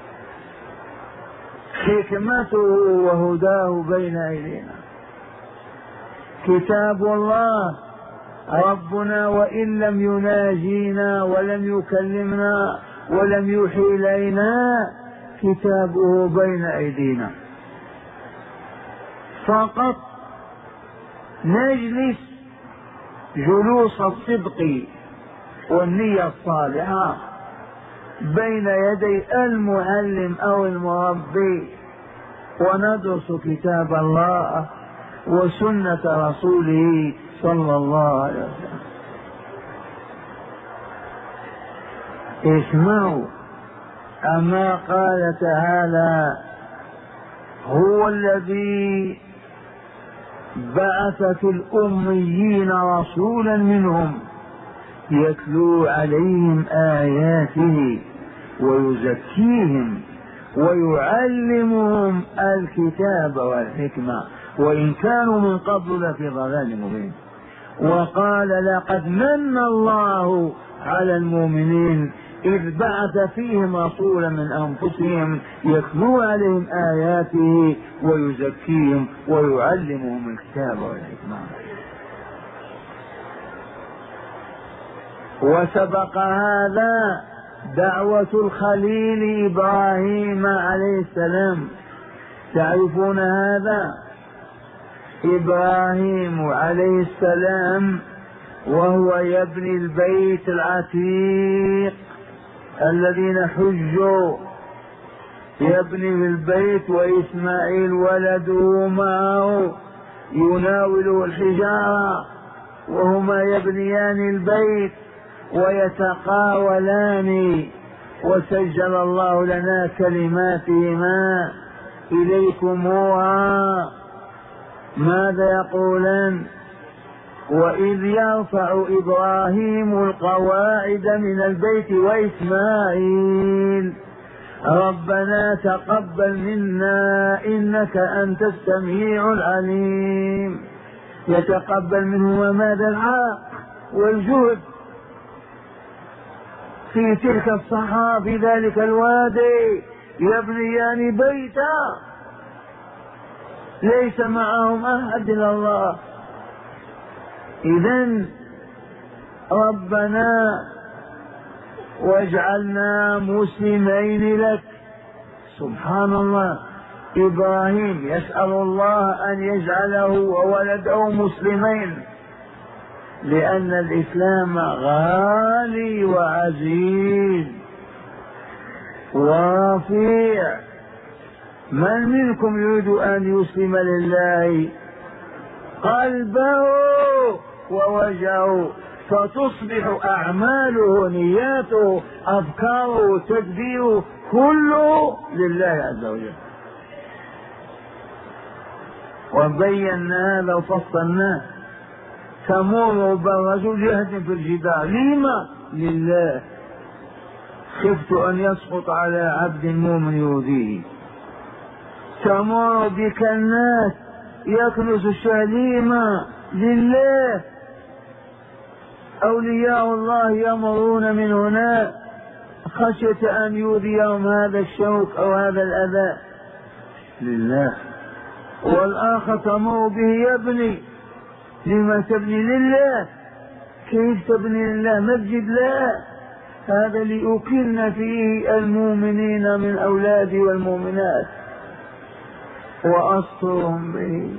حكمته وهداه بين أيدينا. كتاب الله ربنا وإن لم يناجينا ولم يكلمنا ولم يوحي إلينا كتابه بين أيدينا، فقط نجلس جلوس الصدق والنية الصالحة بين يدي المعلم أو المربي وندرس كتاب الله وسنة رسوله صلى الله عليه وسلم. اسمعوا، أما قال تعالى هو الذي بعث في الأميين رسولا منهم يتلو عليهم آياته ويزكيهم ويعلمهم الكتاب والحكمة وإن كانوا من قبل لفي ضلال مبين. وقال لقد من الله على المؤمنين إذ بعث فيهم رسولا من أنفسهم يتلو عليهم آياته ويزكيهم ويعلمهم الكتاب والحكمة. وسبق هذا دعوة الخليل إبراهيم عليه السلام. تعرفون هذا؟ إبراهيم عليه السلام وهو يبني البيت العتيق الذين حجوا يبني البيت وإسماعيل ولده معه يناوله الحجارة وهما يبنيان البيت ويتقاولان. وسجل الله لنا كلماتهما إليكموها. ماذا يقولان؟ وإذ يرفع إبراهيم القواعد من البيت وإسماعيل ربنا تقبل منا إنك أنت السميع العليم. يتقبل منهما ماذا؟ العرق والجهد في تلك الصحراء في ذلك الوادي، يبنيان بيتا ليس معهم أحد إلا الله. إذن ربنا واجعلنا مسلمين لك. سبحان الله، إبراهيم يسأل الله أن يجعله وولده مسلمين، لأن الإسلام غالي وعزيز ورفيع. من منكم يريد أن يسلم لله قلبه ووجهه، فتصبح أعماله نياته أفكاره تدبيره كله لله عز وجل. وبينا هذا وفصلناه. تمر بالرجل يهدم في الجدار، لما؟ لله. خفت أن يسقط على عبد مؤمن يؤذيه. تمر بك الناس يكنس الشليمة، لله. أولياء الله يمرون من هنا خشية أن يؤذيهم هذا الشوك أو هذا الأذى، لله. والآخر تمر به يبني، لما تبني؟ لله. كيف تبني لله؟ مسجد لا، هذا لأكن فيه المؤمنين من أولادي والمؤمنات وأسترهم به.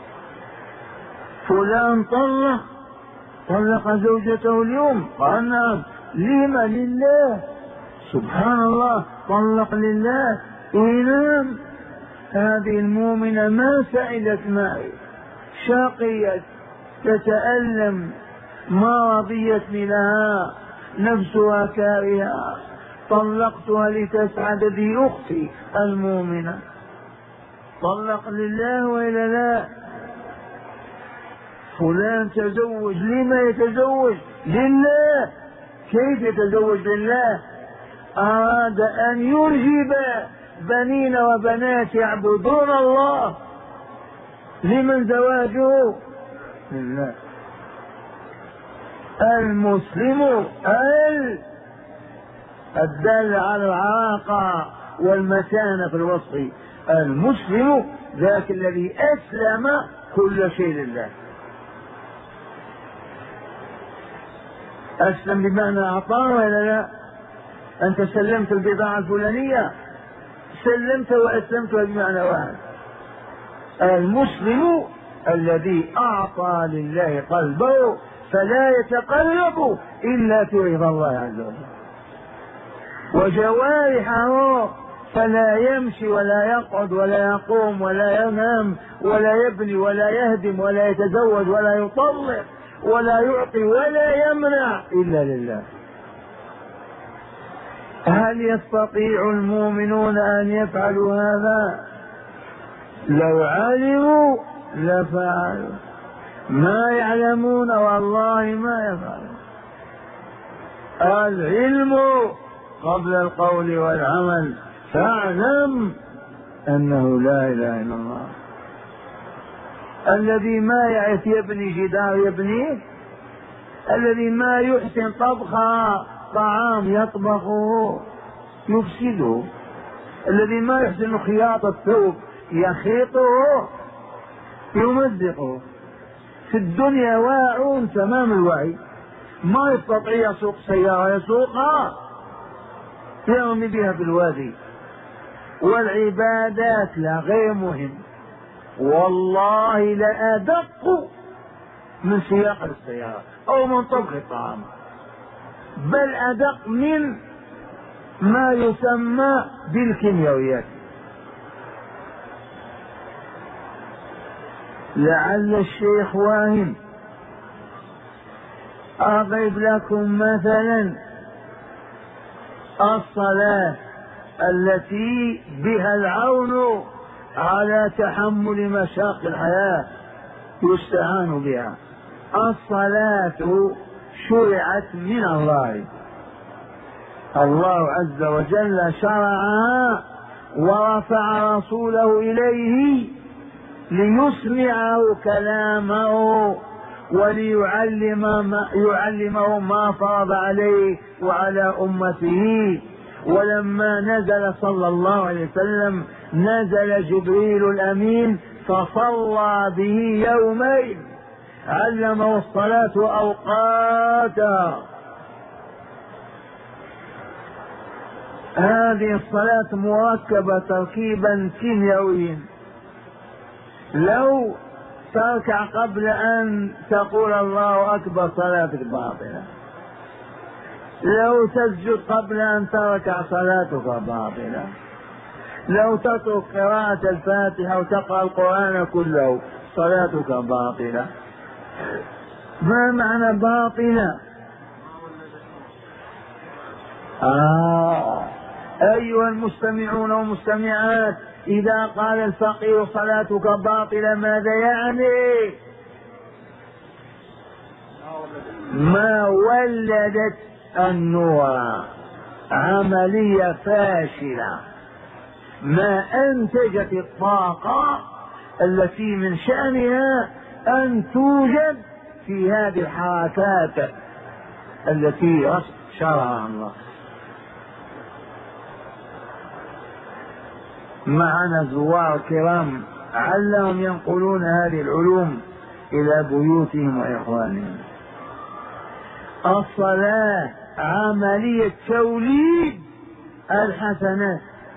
فلان طلق طلق زوجته اليوم، قال نعم، لما؟ لله. سبحان الله، طلق لله. إنام هذه المؤمنة ما سعدت معي، شقيت تتألم، ما رضيت منها، نفسها كارهة، طلقتها لتسعد به أختي المؤمنة. طلق لله وإلا لا؟ فلان تزوج، لما يتزوج؟ لله. كيف يتزوج لله؟ أراد أن يرجب بنين وبنات يعبدون الله. لمن زواجه؟ لله. المسلم ال الدال على العراقة والمتانة في الوصف، المسلم ذاك الذي أسلم كل شيء لله. أسلم بمعنى أعطاه ولا لا؟ أنت سلمت البضاعة الفلانية، سلمت وأسلمت بمعنى واحد. المسلم الذي أعطى لله قلبه فلا يتقلب إلا في رضا الله عز وجل، وجوارحه فلا يمشي ولا يقعد ولا يقوم ولا ينام ولا يبني ولا يهدم ولا يتزوج ولا يطلق ولا يعطي ولا يمنع إلا لله. هل يستطيع المؤمنون أن يفعلوا هذا؟ لو علموا لفعلوا، ما يعلمون والله ما يفعلون. العلم قبل القول والعمل، فاعلم أنه لا إله إلا الله. الذي ما يعرف يبني جدار يبنيه، الذي ما يحسن طبخ طعام يطبخه يفسده، الذي ما يحسن خياط الثوب يخيطه يمزقه. في الدنيا واعون تمام الوعي، ما يستطيع يسوق سيارة يسوقها يرمي بها في الوادي. والعبادات لا غير مهم، والله لأدق من سياقة السيارة أو من طبخ الطعام، بل أدق من ما يسمى بالكيميائيات. لعل الشيخ واهم، أضرب لكم مثلا الصلاة التي بها العون على تحمل مشاق الحياة يستعان بها. الصلاة شرعت من الله، الله عز وجل شرعها ورفع رسوله إليه ليسمعه كلامه وليعلم ما يعلمه ما فرض عليه وعلى أمته. ولما نزل صلى الله عليه وسلم نزل جبريل الأمين فصلى به يومين، علمه الصلاة أوقاتها. هذه الصلاة مركبة تركيبا كيميائيا، لو تركع قبل أن تقول الله أكبر صلاتك باطلة، لو تسجد قبل أن تركع صلاتك باطلة، لو تترك قراءة الفاتحة وتقرأ القرآن كله صلاتك باطلة. ما معنى باطلة؟ آه. أيها المستمعون والمستمعات، إذا قال الفقيه صلاتك باطلة ماذا يعني؟ ما ولدت النور، عملية فاشلة، ما أنتجت الطاقة التي من شأنها أن توجد في هذه الحركات التي شرعها الله. معنا زوار كرام علهم ينقلون هذه العلوم إلى بيوتهم وإخوانهم. الصلاة عملية توليد الحسنات.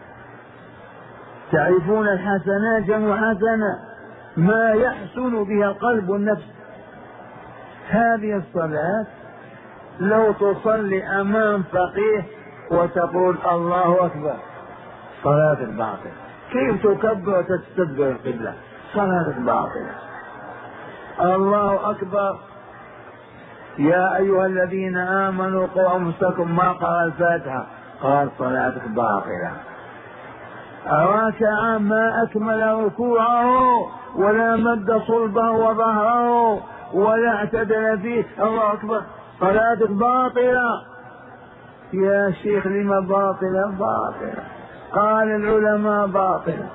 تعرفون الحسنات جمع حسنة، ما يحسن بها القلب والنفس. هذه الصلاة لو تصلي أمام فقيه وتقول الله أكبر صلاة باطلة، كيف تكبر وتستدبر القبلة؟ صلاة باطلة. الله أكبر يا أيها الذين آمنوا قوا أنفسكم، ما قرأ الفاتحة قال صلاتك باطلة. ركع ما أكمل ركوعه ولا مد صلبه وظهره ولا اعتدل فيه، الله أكبر صلاتك باطلة. يا شيخ لما باطلة؟ باطلة قال العلماء باطلة.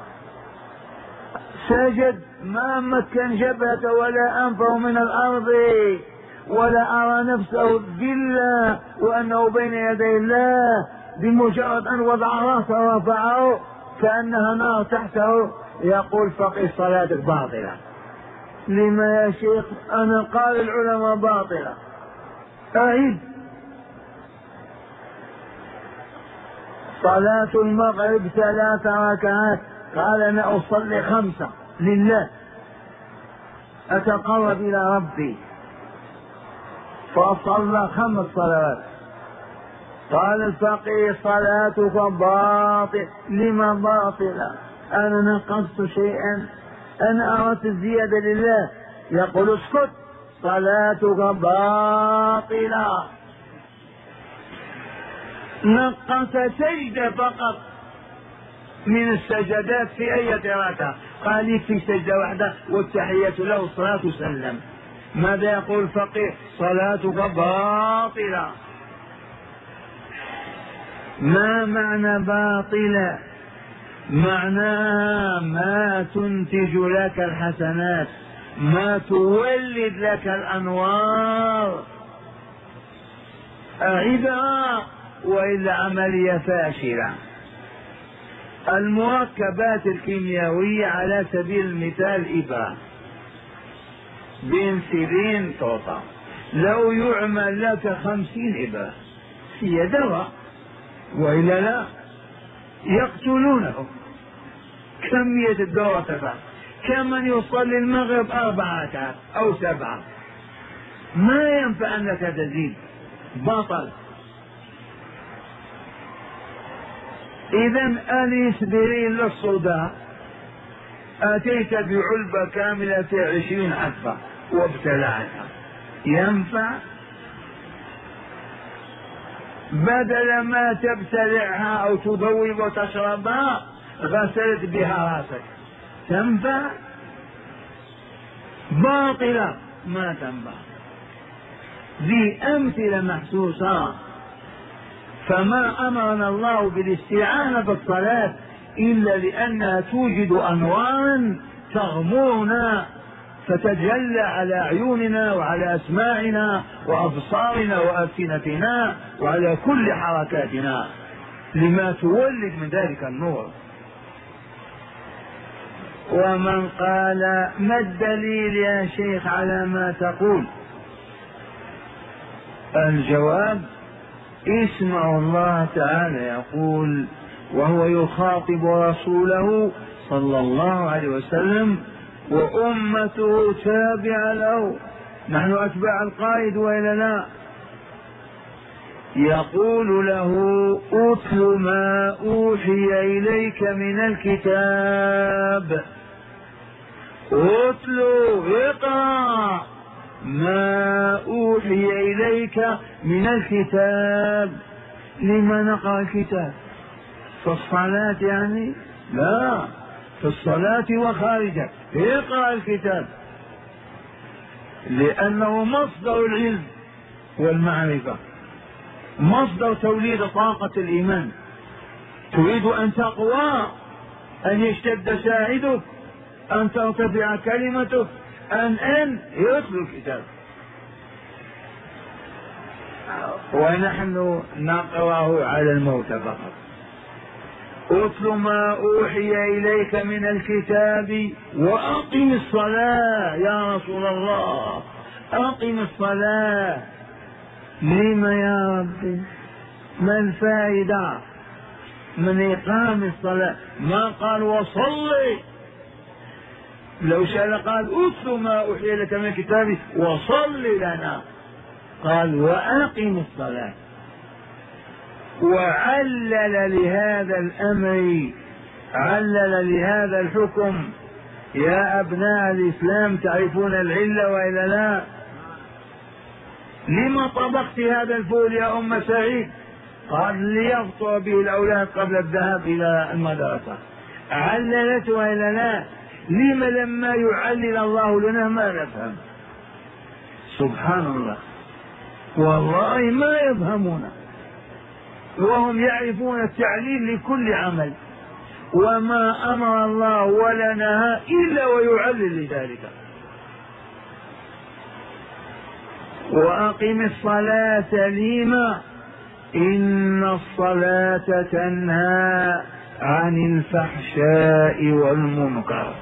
سجد ما مكن جبهته ولا أنفه من الأرض ولا أرى نفسه بالله وأنه بين يدي الله، بمجرد أن وضع رأسه ورفعه كأنها نار تحته يقول فقيه صلاتك باطلة. لما يا شيخ؟ أنا قال العلماء باطلة. أعيد. صلاة المغرب ثلاث ركعات، قال أنا أصلي خمسة لله أتقرب إلى ربي، فصلى خمس صلوات. قال الفقيه صلاتك باطل. لما باطلة؟ أنا نقصت شيئا؟ أنا أردت الزيادة لله. يقول اسكت صلاتك باطلة. نقص سجدة فقط من السجدات في أي ركعة، قال في سجدة واحدة والتحية له الصلاة وسلم. ماذا يقول الفقيه؟ صلاتك باطلة. ما معنى باطلة؟ معناها ما تنتج لك الحسنات، ما تولد لك الأنوار. أعدها وإلا عملية فاشلة. المركبات الكيميائية على سبيل المثال إبرة بنسلين تعطى، لو يعمل لك خمسين إبرة هي دواء وإلا لا يقتلونه. كمية الدواء تفعل كمن يصلي المغرب أربع ركعات أو سبعة، ما ينفع أنك تزيد، بطل. إذا الإسبرين للصداع أتيت بعلبة كاملة في عشرين حبة وابتلعتها، ينفع؟ بدل ما تبتلعها أو تذوب وتشربها غسلت بها راسك، تنفع؟ باطلة ما تنفع. ذي أمثلة محسوسة. فما أمرنا الله بالاستعانة بالصلاة إلا لأنها توجد أنوارا تغمرنا فتجلى على عيوننا وعلى أسماعنا وأبصارنا وألسنتنا وعلى كل حركاتنا لما تولد من ذلك النور. ومن قال ما الدليل يا شيخ على ما تقول؟ الجواب اسمعوا الله تعالى يقول وهو يخاطب رسوله صلى الله عليه وسلم وأمته تابعة له، نحن أتباع القائد وإلا لا؟ يقول له أتل ما أوحي إليك من الكتاب، أتل اقرأ ما أوحي إليك من الكتاب. لما نقرأ الكتاب؟ في الصلاة يعني؟ لا، في الصلاة وخارجها اقرأ الكتاب، لأنه مصدر العلم والمعرفة، مصدر توليد طاقة الإيمان. تريد أن تقوى، أن يشتد ساعدك، أن ترتفع كلمتك، أن أن يتلو الكتاب. ونحن نقرأه على الموتى فقط. أتل ما أوحي إليك من الكتاب وأقم الصلاة. يا رسول الله أقم الصلاة، لما يا ربي؟ ما الفائدة من إقام الصلاة؟ ما قال وصلي، لو شاء قال أتل ما أوحي لك من الكتاب وصلي لنا، قال وأقم الصلاة. وعلل لهذا الأمر، علل لهذا الحكم. يا أبناء الإسلام تعرفون العلة وإلا لا؟ لما طبخت هذا الفول يا أم سعيد؟ قال ليفطر به الأولاد قبل الذهاب إلى المدرسة. عللت وإلا لا؟ لما لما يعلل الله لنا ما نفهم؟ سبحان الله، والله ما يفهمون، وهم يعرفون التعليل لكل عمل، وما أمر الله ولا نهى إلا ويعلل لذلك. وأقم الصلاة لما إن الصلاة تنهى عن الفحشاء والمنكر.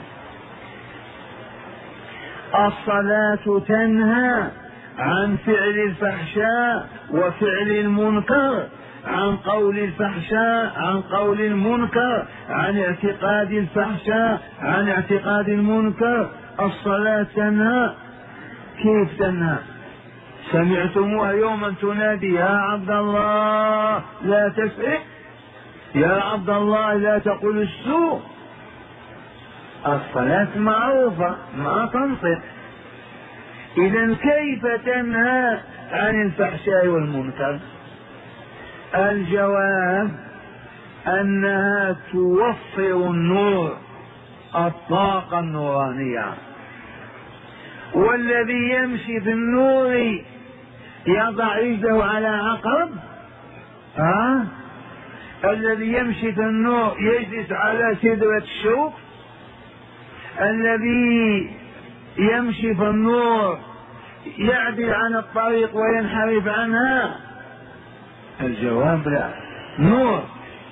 الصلاة تنهى عن فعل الفحشاء وفعل المنكر، عن قول الفحشاء، عن قول المنكر، عن اعتقاد الفحشاء، عن اعتقاد المنكر. الصلاة تنهى. كيف تنهى؟ سمعتموها يوما تنادي يا عبد الله لا تسرق، يا عبد الله لا تقل السوء. الصلاة معروفة ما تنطق، إذا كيف تنهى عن الفحشاء والمنكر؟ الجواب أنها توفر النور، الطاقة النورانية. والذي يمشي في النور يضع رجله على عقرب؟ ها؟ الذي يمشي في النور يجلس على سدرة الشوك؟ الذي يمشي في النور يعدل عن الطريق وينحرف عنها؟ الجواب لا، نور.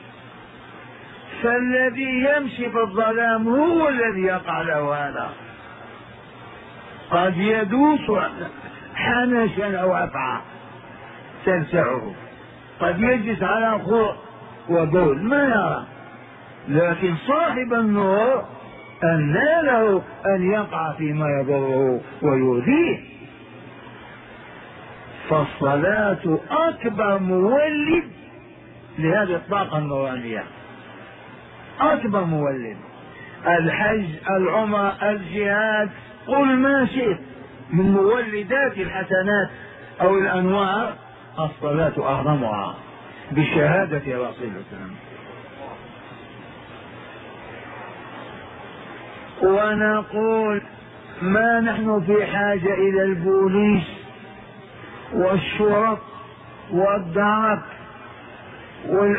فالذي يمشي في الظلام هو الذي يقع له هذا. قد يدوس حنشا أو أفعى تلسعه، قد يجلس على خور وبول ما يرى، لكن صاحب النور أن له أن يقع فيما يضره ويؤذيه. فالصلاة أكبر مولد لهذه الطاقة النورانية، أكبر مولد. الحج، العمرة، الجهاد، قل ما شئت من مولدات الحسنات أو الأنوار، الصلاة أعظمها بشهادة رسول الله صلى الله عليه وسلم. ونقول ما نحن في حاجة إلى البوليس والشرط والدرك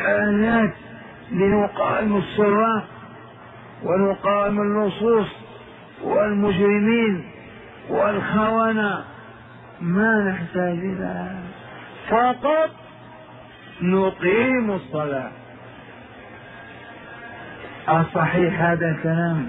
والآلات لنقاوم السراء ونقاوم اللصوص والمجرمين والخونة، ما نحتاج إلى فقط نقيم الصلاة. الصحيح هذا الكلام؟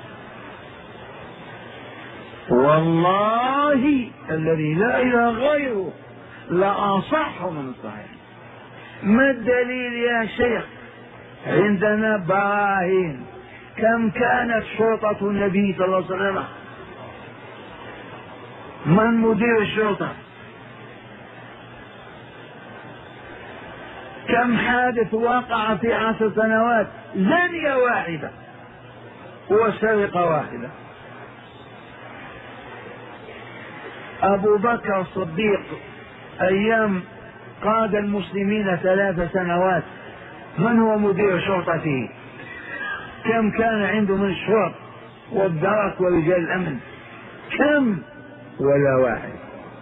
والله الذي لا إله غيره لأصح من الصحيح. ما الدليل يا شيخ؟ عندنا براهين. كم كانت شرطة النبي صلى الله عليه وسلم؟ من مدير الشرطة؟ كم حادث وقع في عشر سنوات؟ زانية واحدة وسرقة واحدة. أبو بكر الصديق أيام قاد المسلمين ثلاث سنوات، من هو مدير شرطته؟ كم كان عنده من الشرط والدرك ورجال الأمن؟ كم؟ ولا واحد.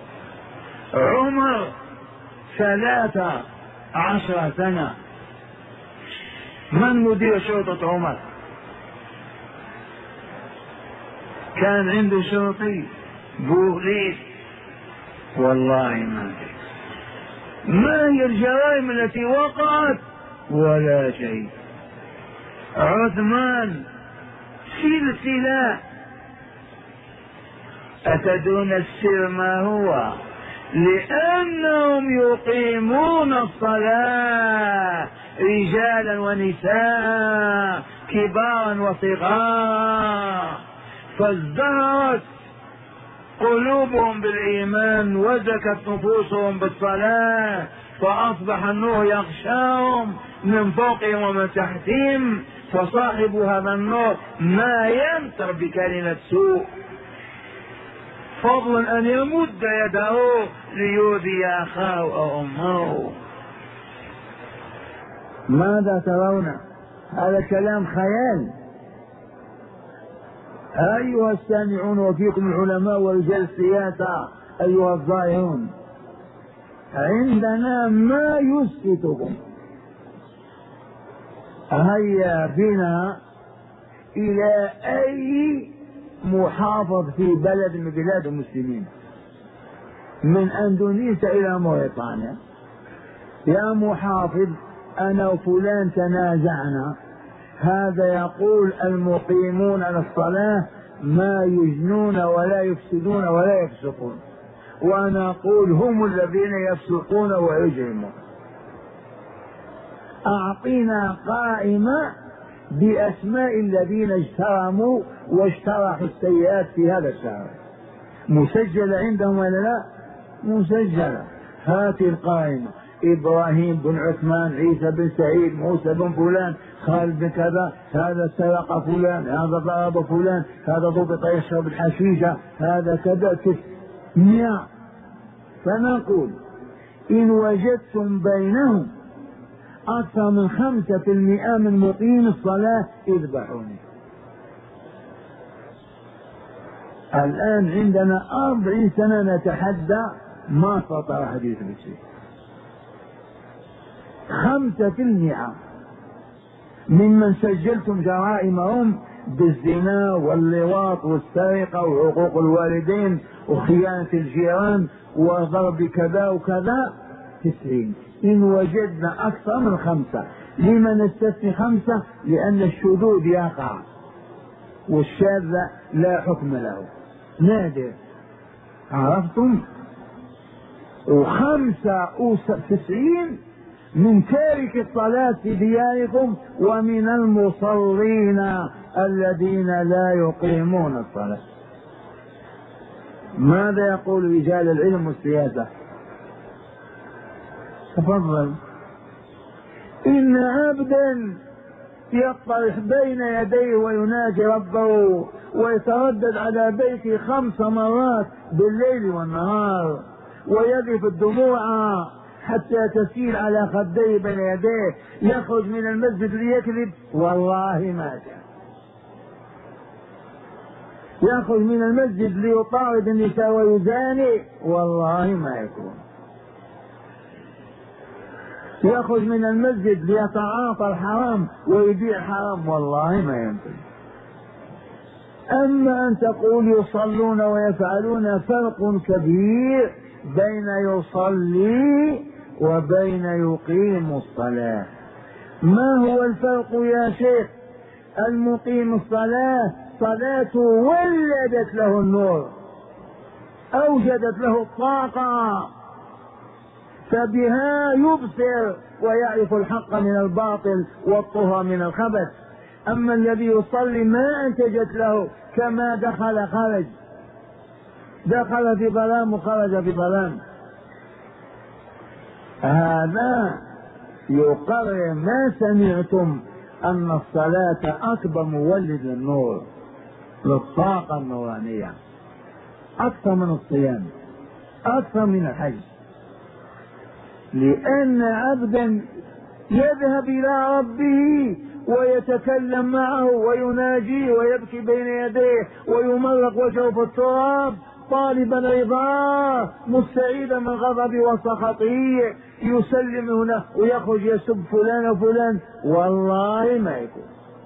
عمر ثلاث عشر سنة، من مدير شرطة عمر؟ كان عنده شرطي بوليس؟ والله ما في. ما هي الجرائم التي وقعت؟ ولا شيء. عثمان سلسلة. أتدون السر ما هو؟ لأنهم يقيمون الصلاة رجالا ونساء كبارا وصغارا، فازدهرت قلوبهم بالإيمان وزكت نفوسهم بالصلاة، فأصبح النور يغشاهم من فوقهم ومن تحتهم، فصاحب هذا النور ما ينطق بكلمة سوء، فضلا أن يمد يده ليؤذي أخاه أو أمه. ماذا ترون؟ هذا كلام خيال. أيها السامعون وفيكم العلماء ورجال السياسة أيها الظاهرون، عندنا ما يسكتكم. هيا بنا إلى أي محافظ في بلد من بلاد المسلمين، من أندونيسيا إلى موريتانيا، يا محافظ أنا وفلان تنازعنا، هذا يقول المقيمون على الصلاة ما يجنون ولا يفسدون ولا يفسقون، وأنا أقول هم الذين يفسقون ويجرمون. أعطينا قائمة بأسماء الذين اجترموا واجترحوا السيئات في هذا الشهر، مسجلة عندهم ولا لا؟ مسجلة. هات القائمة: إبراهيم بن عثمان، عيسى بن سعيد، موسى بن فلان، خالد بن كذا، هذا سرق فلان، هذا ضرب فلان، هذا ضبط يشرب الحشيشة، هذا كذا تسمية. فنقول إن وجدتم بينهم أكثر من خمسة في المئة من مقيم الصلاة اذبحوني. الآن عندنا أربعين سنة نتحدى، ما سطر حديث بالشيء. خمسة في المئة ممن سجلتم جرائمهم بالزنا واللواط والسرقة وعقوق الوالدين وخيانة الجيران وضرب كذا وكذا، تسعين. إن وجدنا أكثر من خمسة. لما نستثني خمسة؟ لأن الشذوذ يقع والشاذ لا حكم له، نادر. عرفتم؟ وخمسة وتسعين من تارك الصلاة في دياركم ومن المصلين الذين لا يقيمون الصلاة. ماذا يقول رجال العلم والسياسة؟ تفضل. إن عبدا يطرح بين يديه ويناجي ربه ويتردد على بيته خمس مرات بالليل والنهار ويذف الدموع حتى تسيل على خديه بين يديه، يخرج من المسجد ليكذب، والله ما جاء. يخرج من المسجد ليطارد النساء ويزاني، والله ما يكون. يخرج من المسجد ليتعاطى الحرام ويبيع حرام، والله ما يمكن. أما أن تقول يصلون ويفعلون فرق كبير بين يصلي وبين يقيم الصلاة. ما هو الفرق يا شيخ؟ المقيم الصلاة صلاته ولدت له النور، أوجدت له الطاقة، فبها يبصر ويعرف الحق من الباطل والطهى من الخبث. أما الذي يصلي ما أنتجت له، كما دخل خرج، دخل في ظلام وخرج في ظلام. هذا يقرر ما سمعتم أن الصلاة أكبر مولد للنور، للطاقة النورانية، أكثر من الصيام، أكثر من الحج. لأن عبدا يذهب إلى ربه ويتكلم معه ويناجيه ويبكي بين يديه ويمرق وجهه في التراب طالبا رضاه مستعيدا من غضب وسخطه، يسلم هنا ويخرج يسب فلان وفلان، والله ما يكون.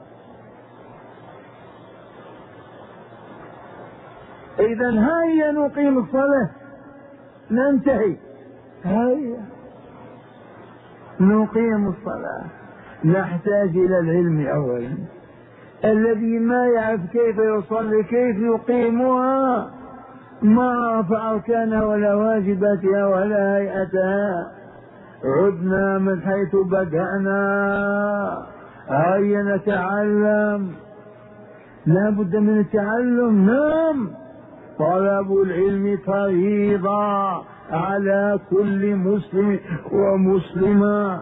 إذا هيا نقيم الصلاة، ننتهي، هيا نقيم الصلاة. نحتاج إلى العلم أولا. الذي ما يعرف كيف يصلي كيف يقيمها، ما عرف أركانها ولا واجباتها ولا هيئتها. عدنا من حيث بدأنا، هيا نتعلم، لا بد من التعلم. نعم، طلب العلم فريضة على كل مسلم ومسلمة.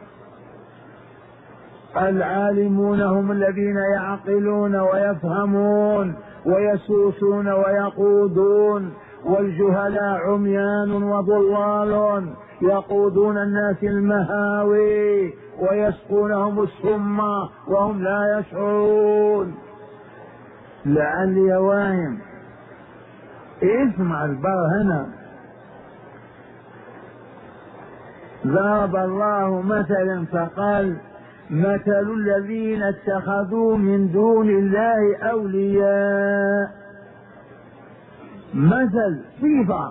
العالمون هم الذين يعقلون ويفهمون ويسوسون ويقودون، والجهلاء عميان وضلال يقودون الناس المهاوي ويسقونهم السم وهم لا يشعرون. لعلي واهم، اسمع البرهنة. ضرب الله مثلا فقال: مثل الذين اتخذوا من دون الله أولياء. مثل صفة،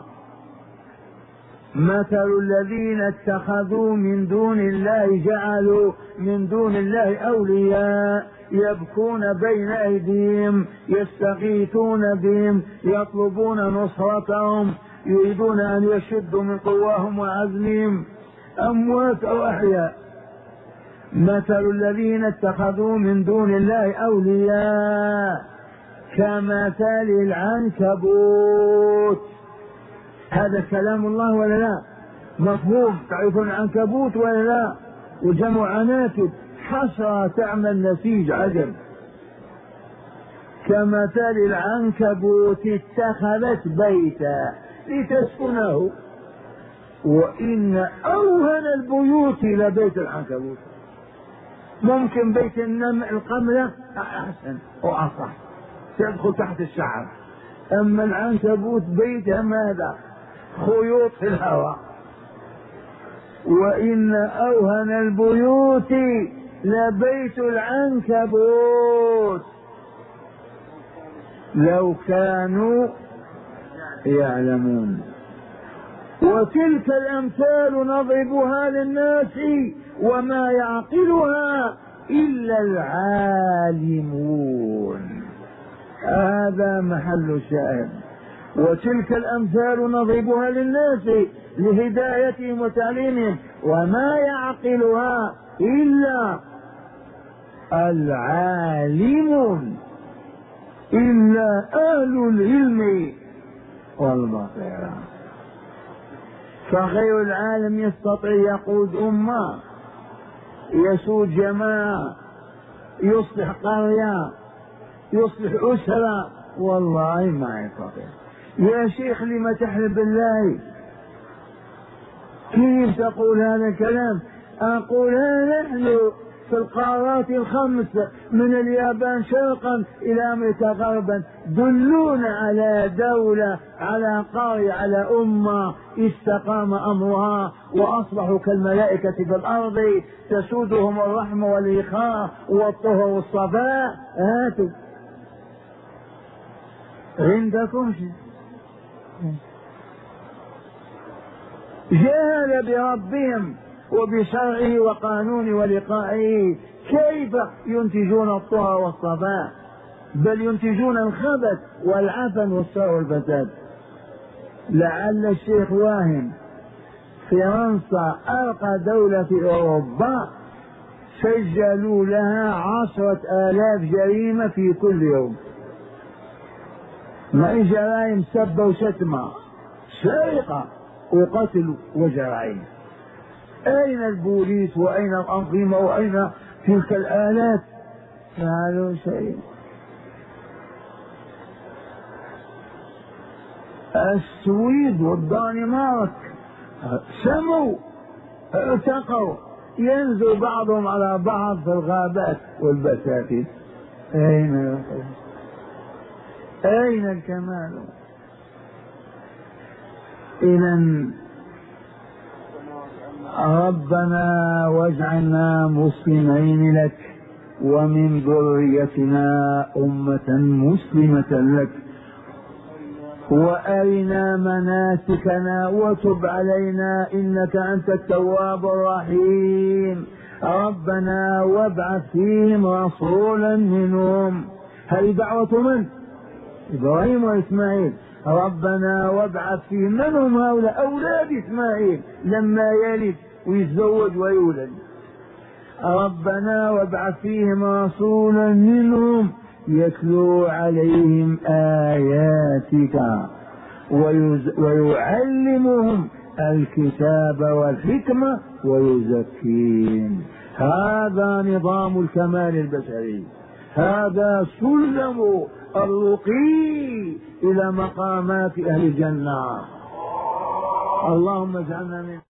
مثل الذين اتخذوا من دون الله، جعلوا من دون الله أولياء يبكون بين أيديهم، يستغيثون بهم، يطلبون نصرتهم، يريدون أن يشدوا من قواهم وعزمهم، أموات أو أحياء. مثل الذين اتخذوا من دون الله أولياء كمثل العنكبوت. هذا كلام الله ولا لا؟ مفهوم؟ تعرفون العنكبوت ولا لا؟ وجمع عناكب، حشرة تعمل نسيج عجب. كمثل العنكبوت اتخذت بيتا لتسكنه، وإن أوهن البيوت لبيت العنكبوت. ممكن بيت النمل القملة أحسن وأصح، تدخل تحت الشعر، أما العنكبوت بيتها ماذا؟ خيوط في الهواء. وإن أوهن البيوت لبيت العنكبوت لو كانوا يعلمون. وتلك الأمثال نضربها للناس وما يعقلها إلا العالمون. هذا محل الشاهد. وتلك الأمثال نضربها للناس لهدايتهم وتعليمهم وما يعقلها إلا العالمون، إلا أهل العلم والبصيرة. فغير العالم يستطيع يقود أمة، يسود جماعة، يصلح قرية، يصلح أسرة، والله ما يستطيع. يا شيخ لما تحلف بالله؟ كيف تقول هذا الكلام؟ أقول نحن في القارات الخمس من اليابان شرقا إلى أمريكا غربا، دلونا على دولة، على قرية، على أمة استقام أمرها وأصبحوا كالملائكة في الأرض، تسودهم الرحمة والإخاء والطهر والصفاء. هاتوا عندكم شيء. جهل بربهم وبشرعه وقانون ولقائه، كيف ينتجون الطهر والصفاء؟ بل ينتجون الخبث والعفن والشر والفساد. لعل الشيخ واهم فرنسا أرقى دولة في أوروبا سجلوا لها عشرة آلاف جريمة في كل يوم. ما جرائم سب وشتمة، سرقة وقتل وجرائم. أين البوليس وأين الأنظمة وأين تلك الآلات؟ فعلوا شيء. السويد والدنمارك سموا ارتقوا، ينزل بعضهم على بعض في الغابات والبساتين. أين أين الكمال؟ إذن ربنا واجعلنا مسلمين لك ومن ذريتنا أمة مسلمة لك، وأرنا مناسكنا وتب علينا إنك أنت التواب الرحيم. ربنا وابعث فيهم رسولا منهم. هذه دعوة من؟ إبراهيم وإسماعيل. ربنا وابعث فيهم، من هم هؤلاء؟ أولاد إسماعيل لما يلد ويتزوج ويولد. ربنا وابعث فيهم رسولا منهم يتلو عليهم آياتك ويعلمهم الكتاب والحكمة ويزكيهم. هذا نظام الكمال البشري، هذا سلم الرقي إلى مقامات أهل الجنة. اللهم اجعلنا من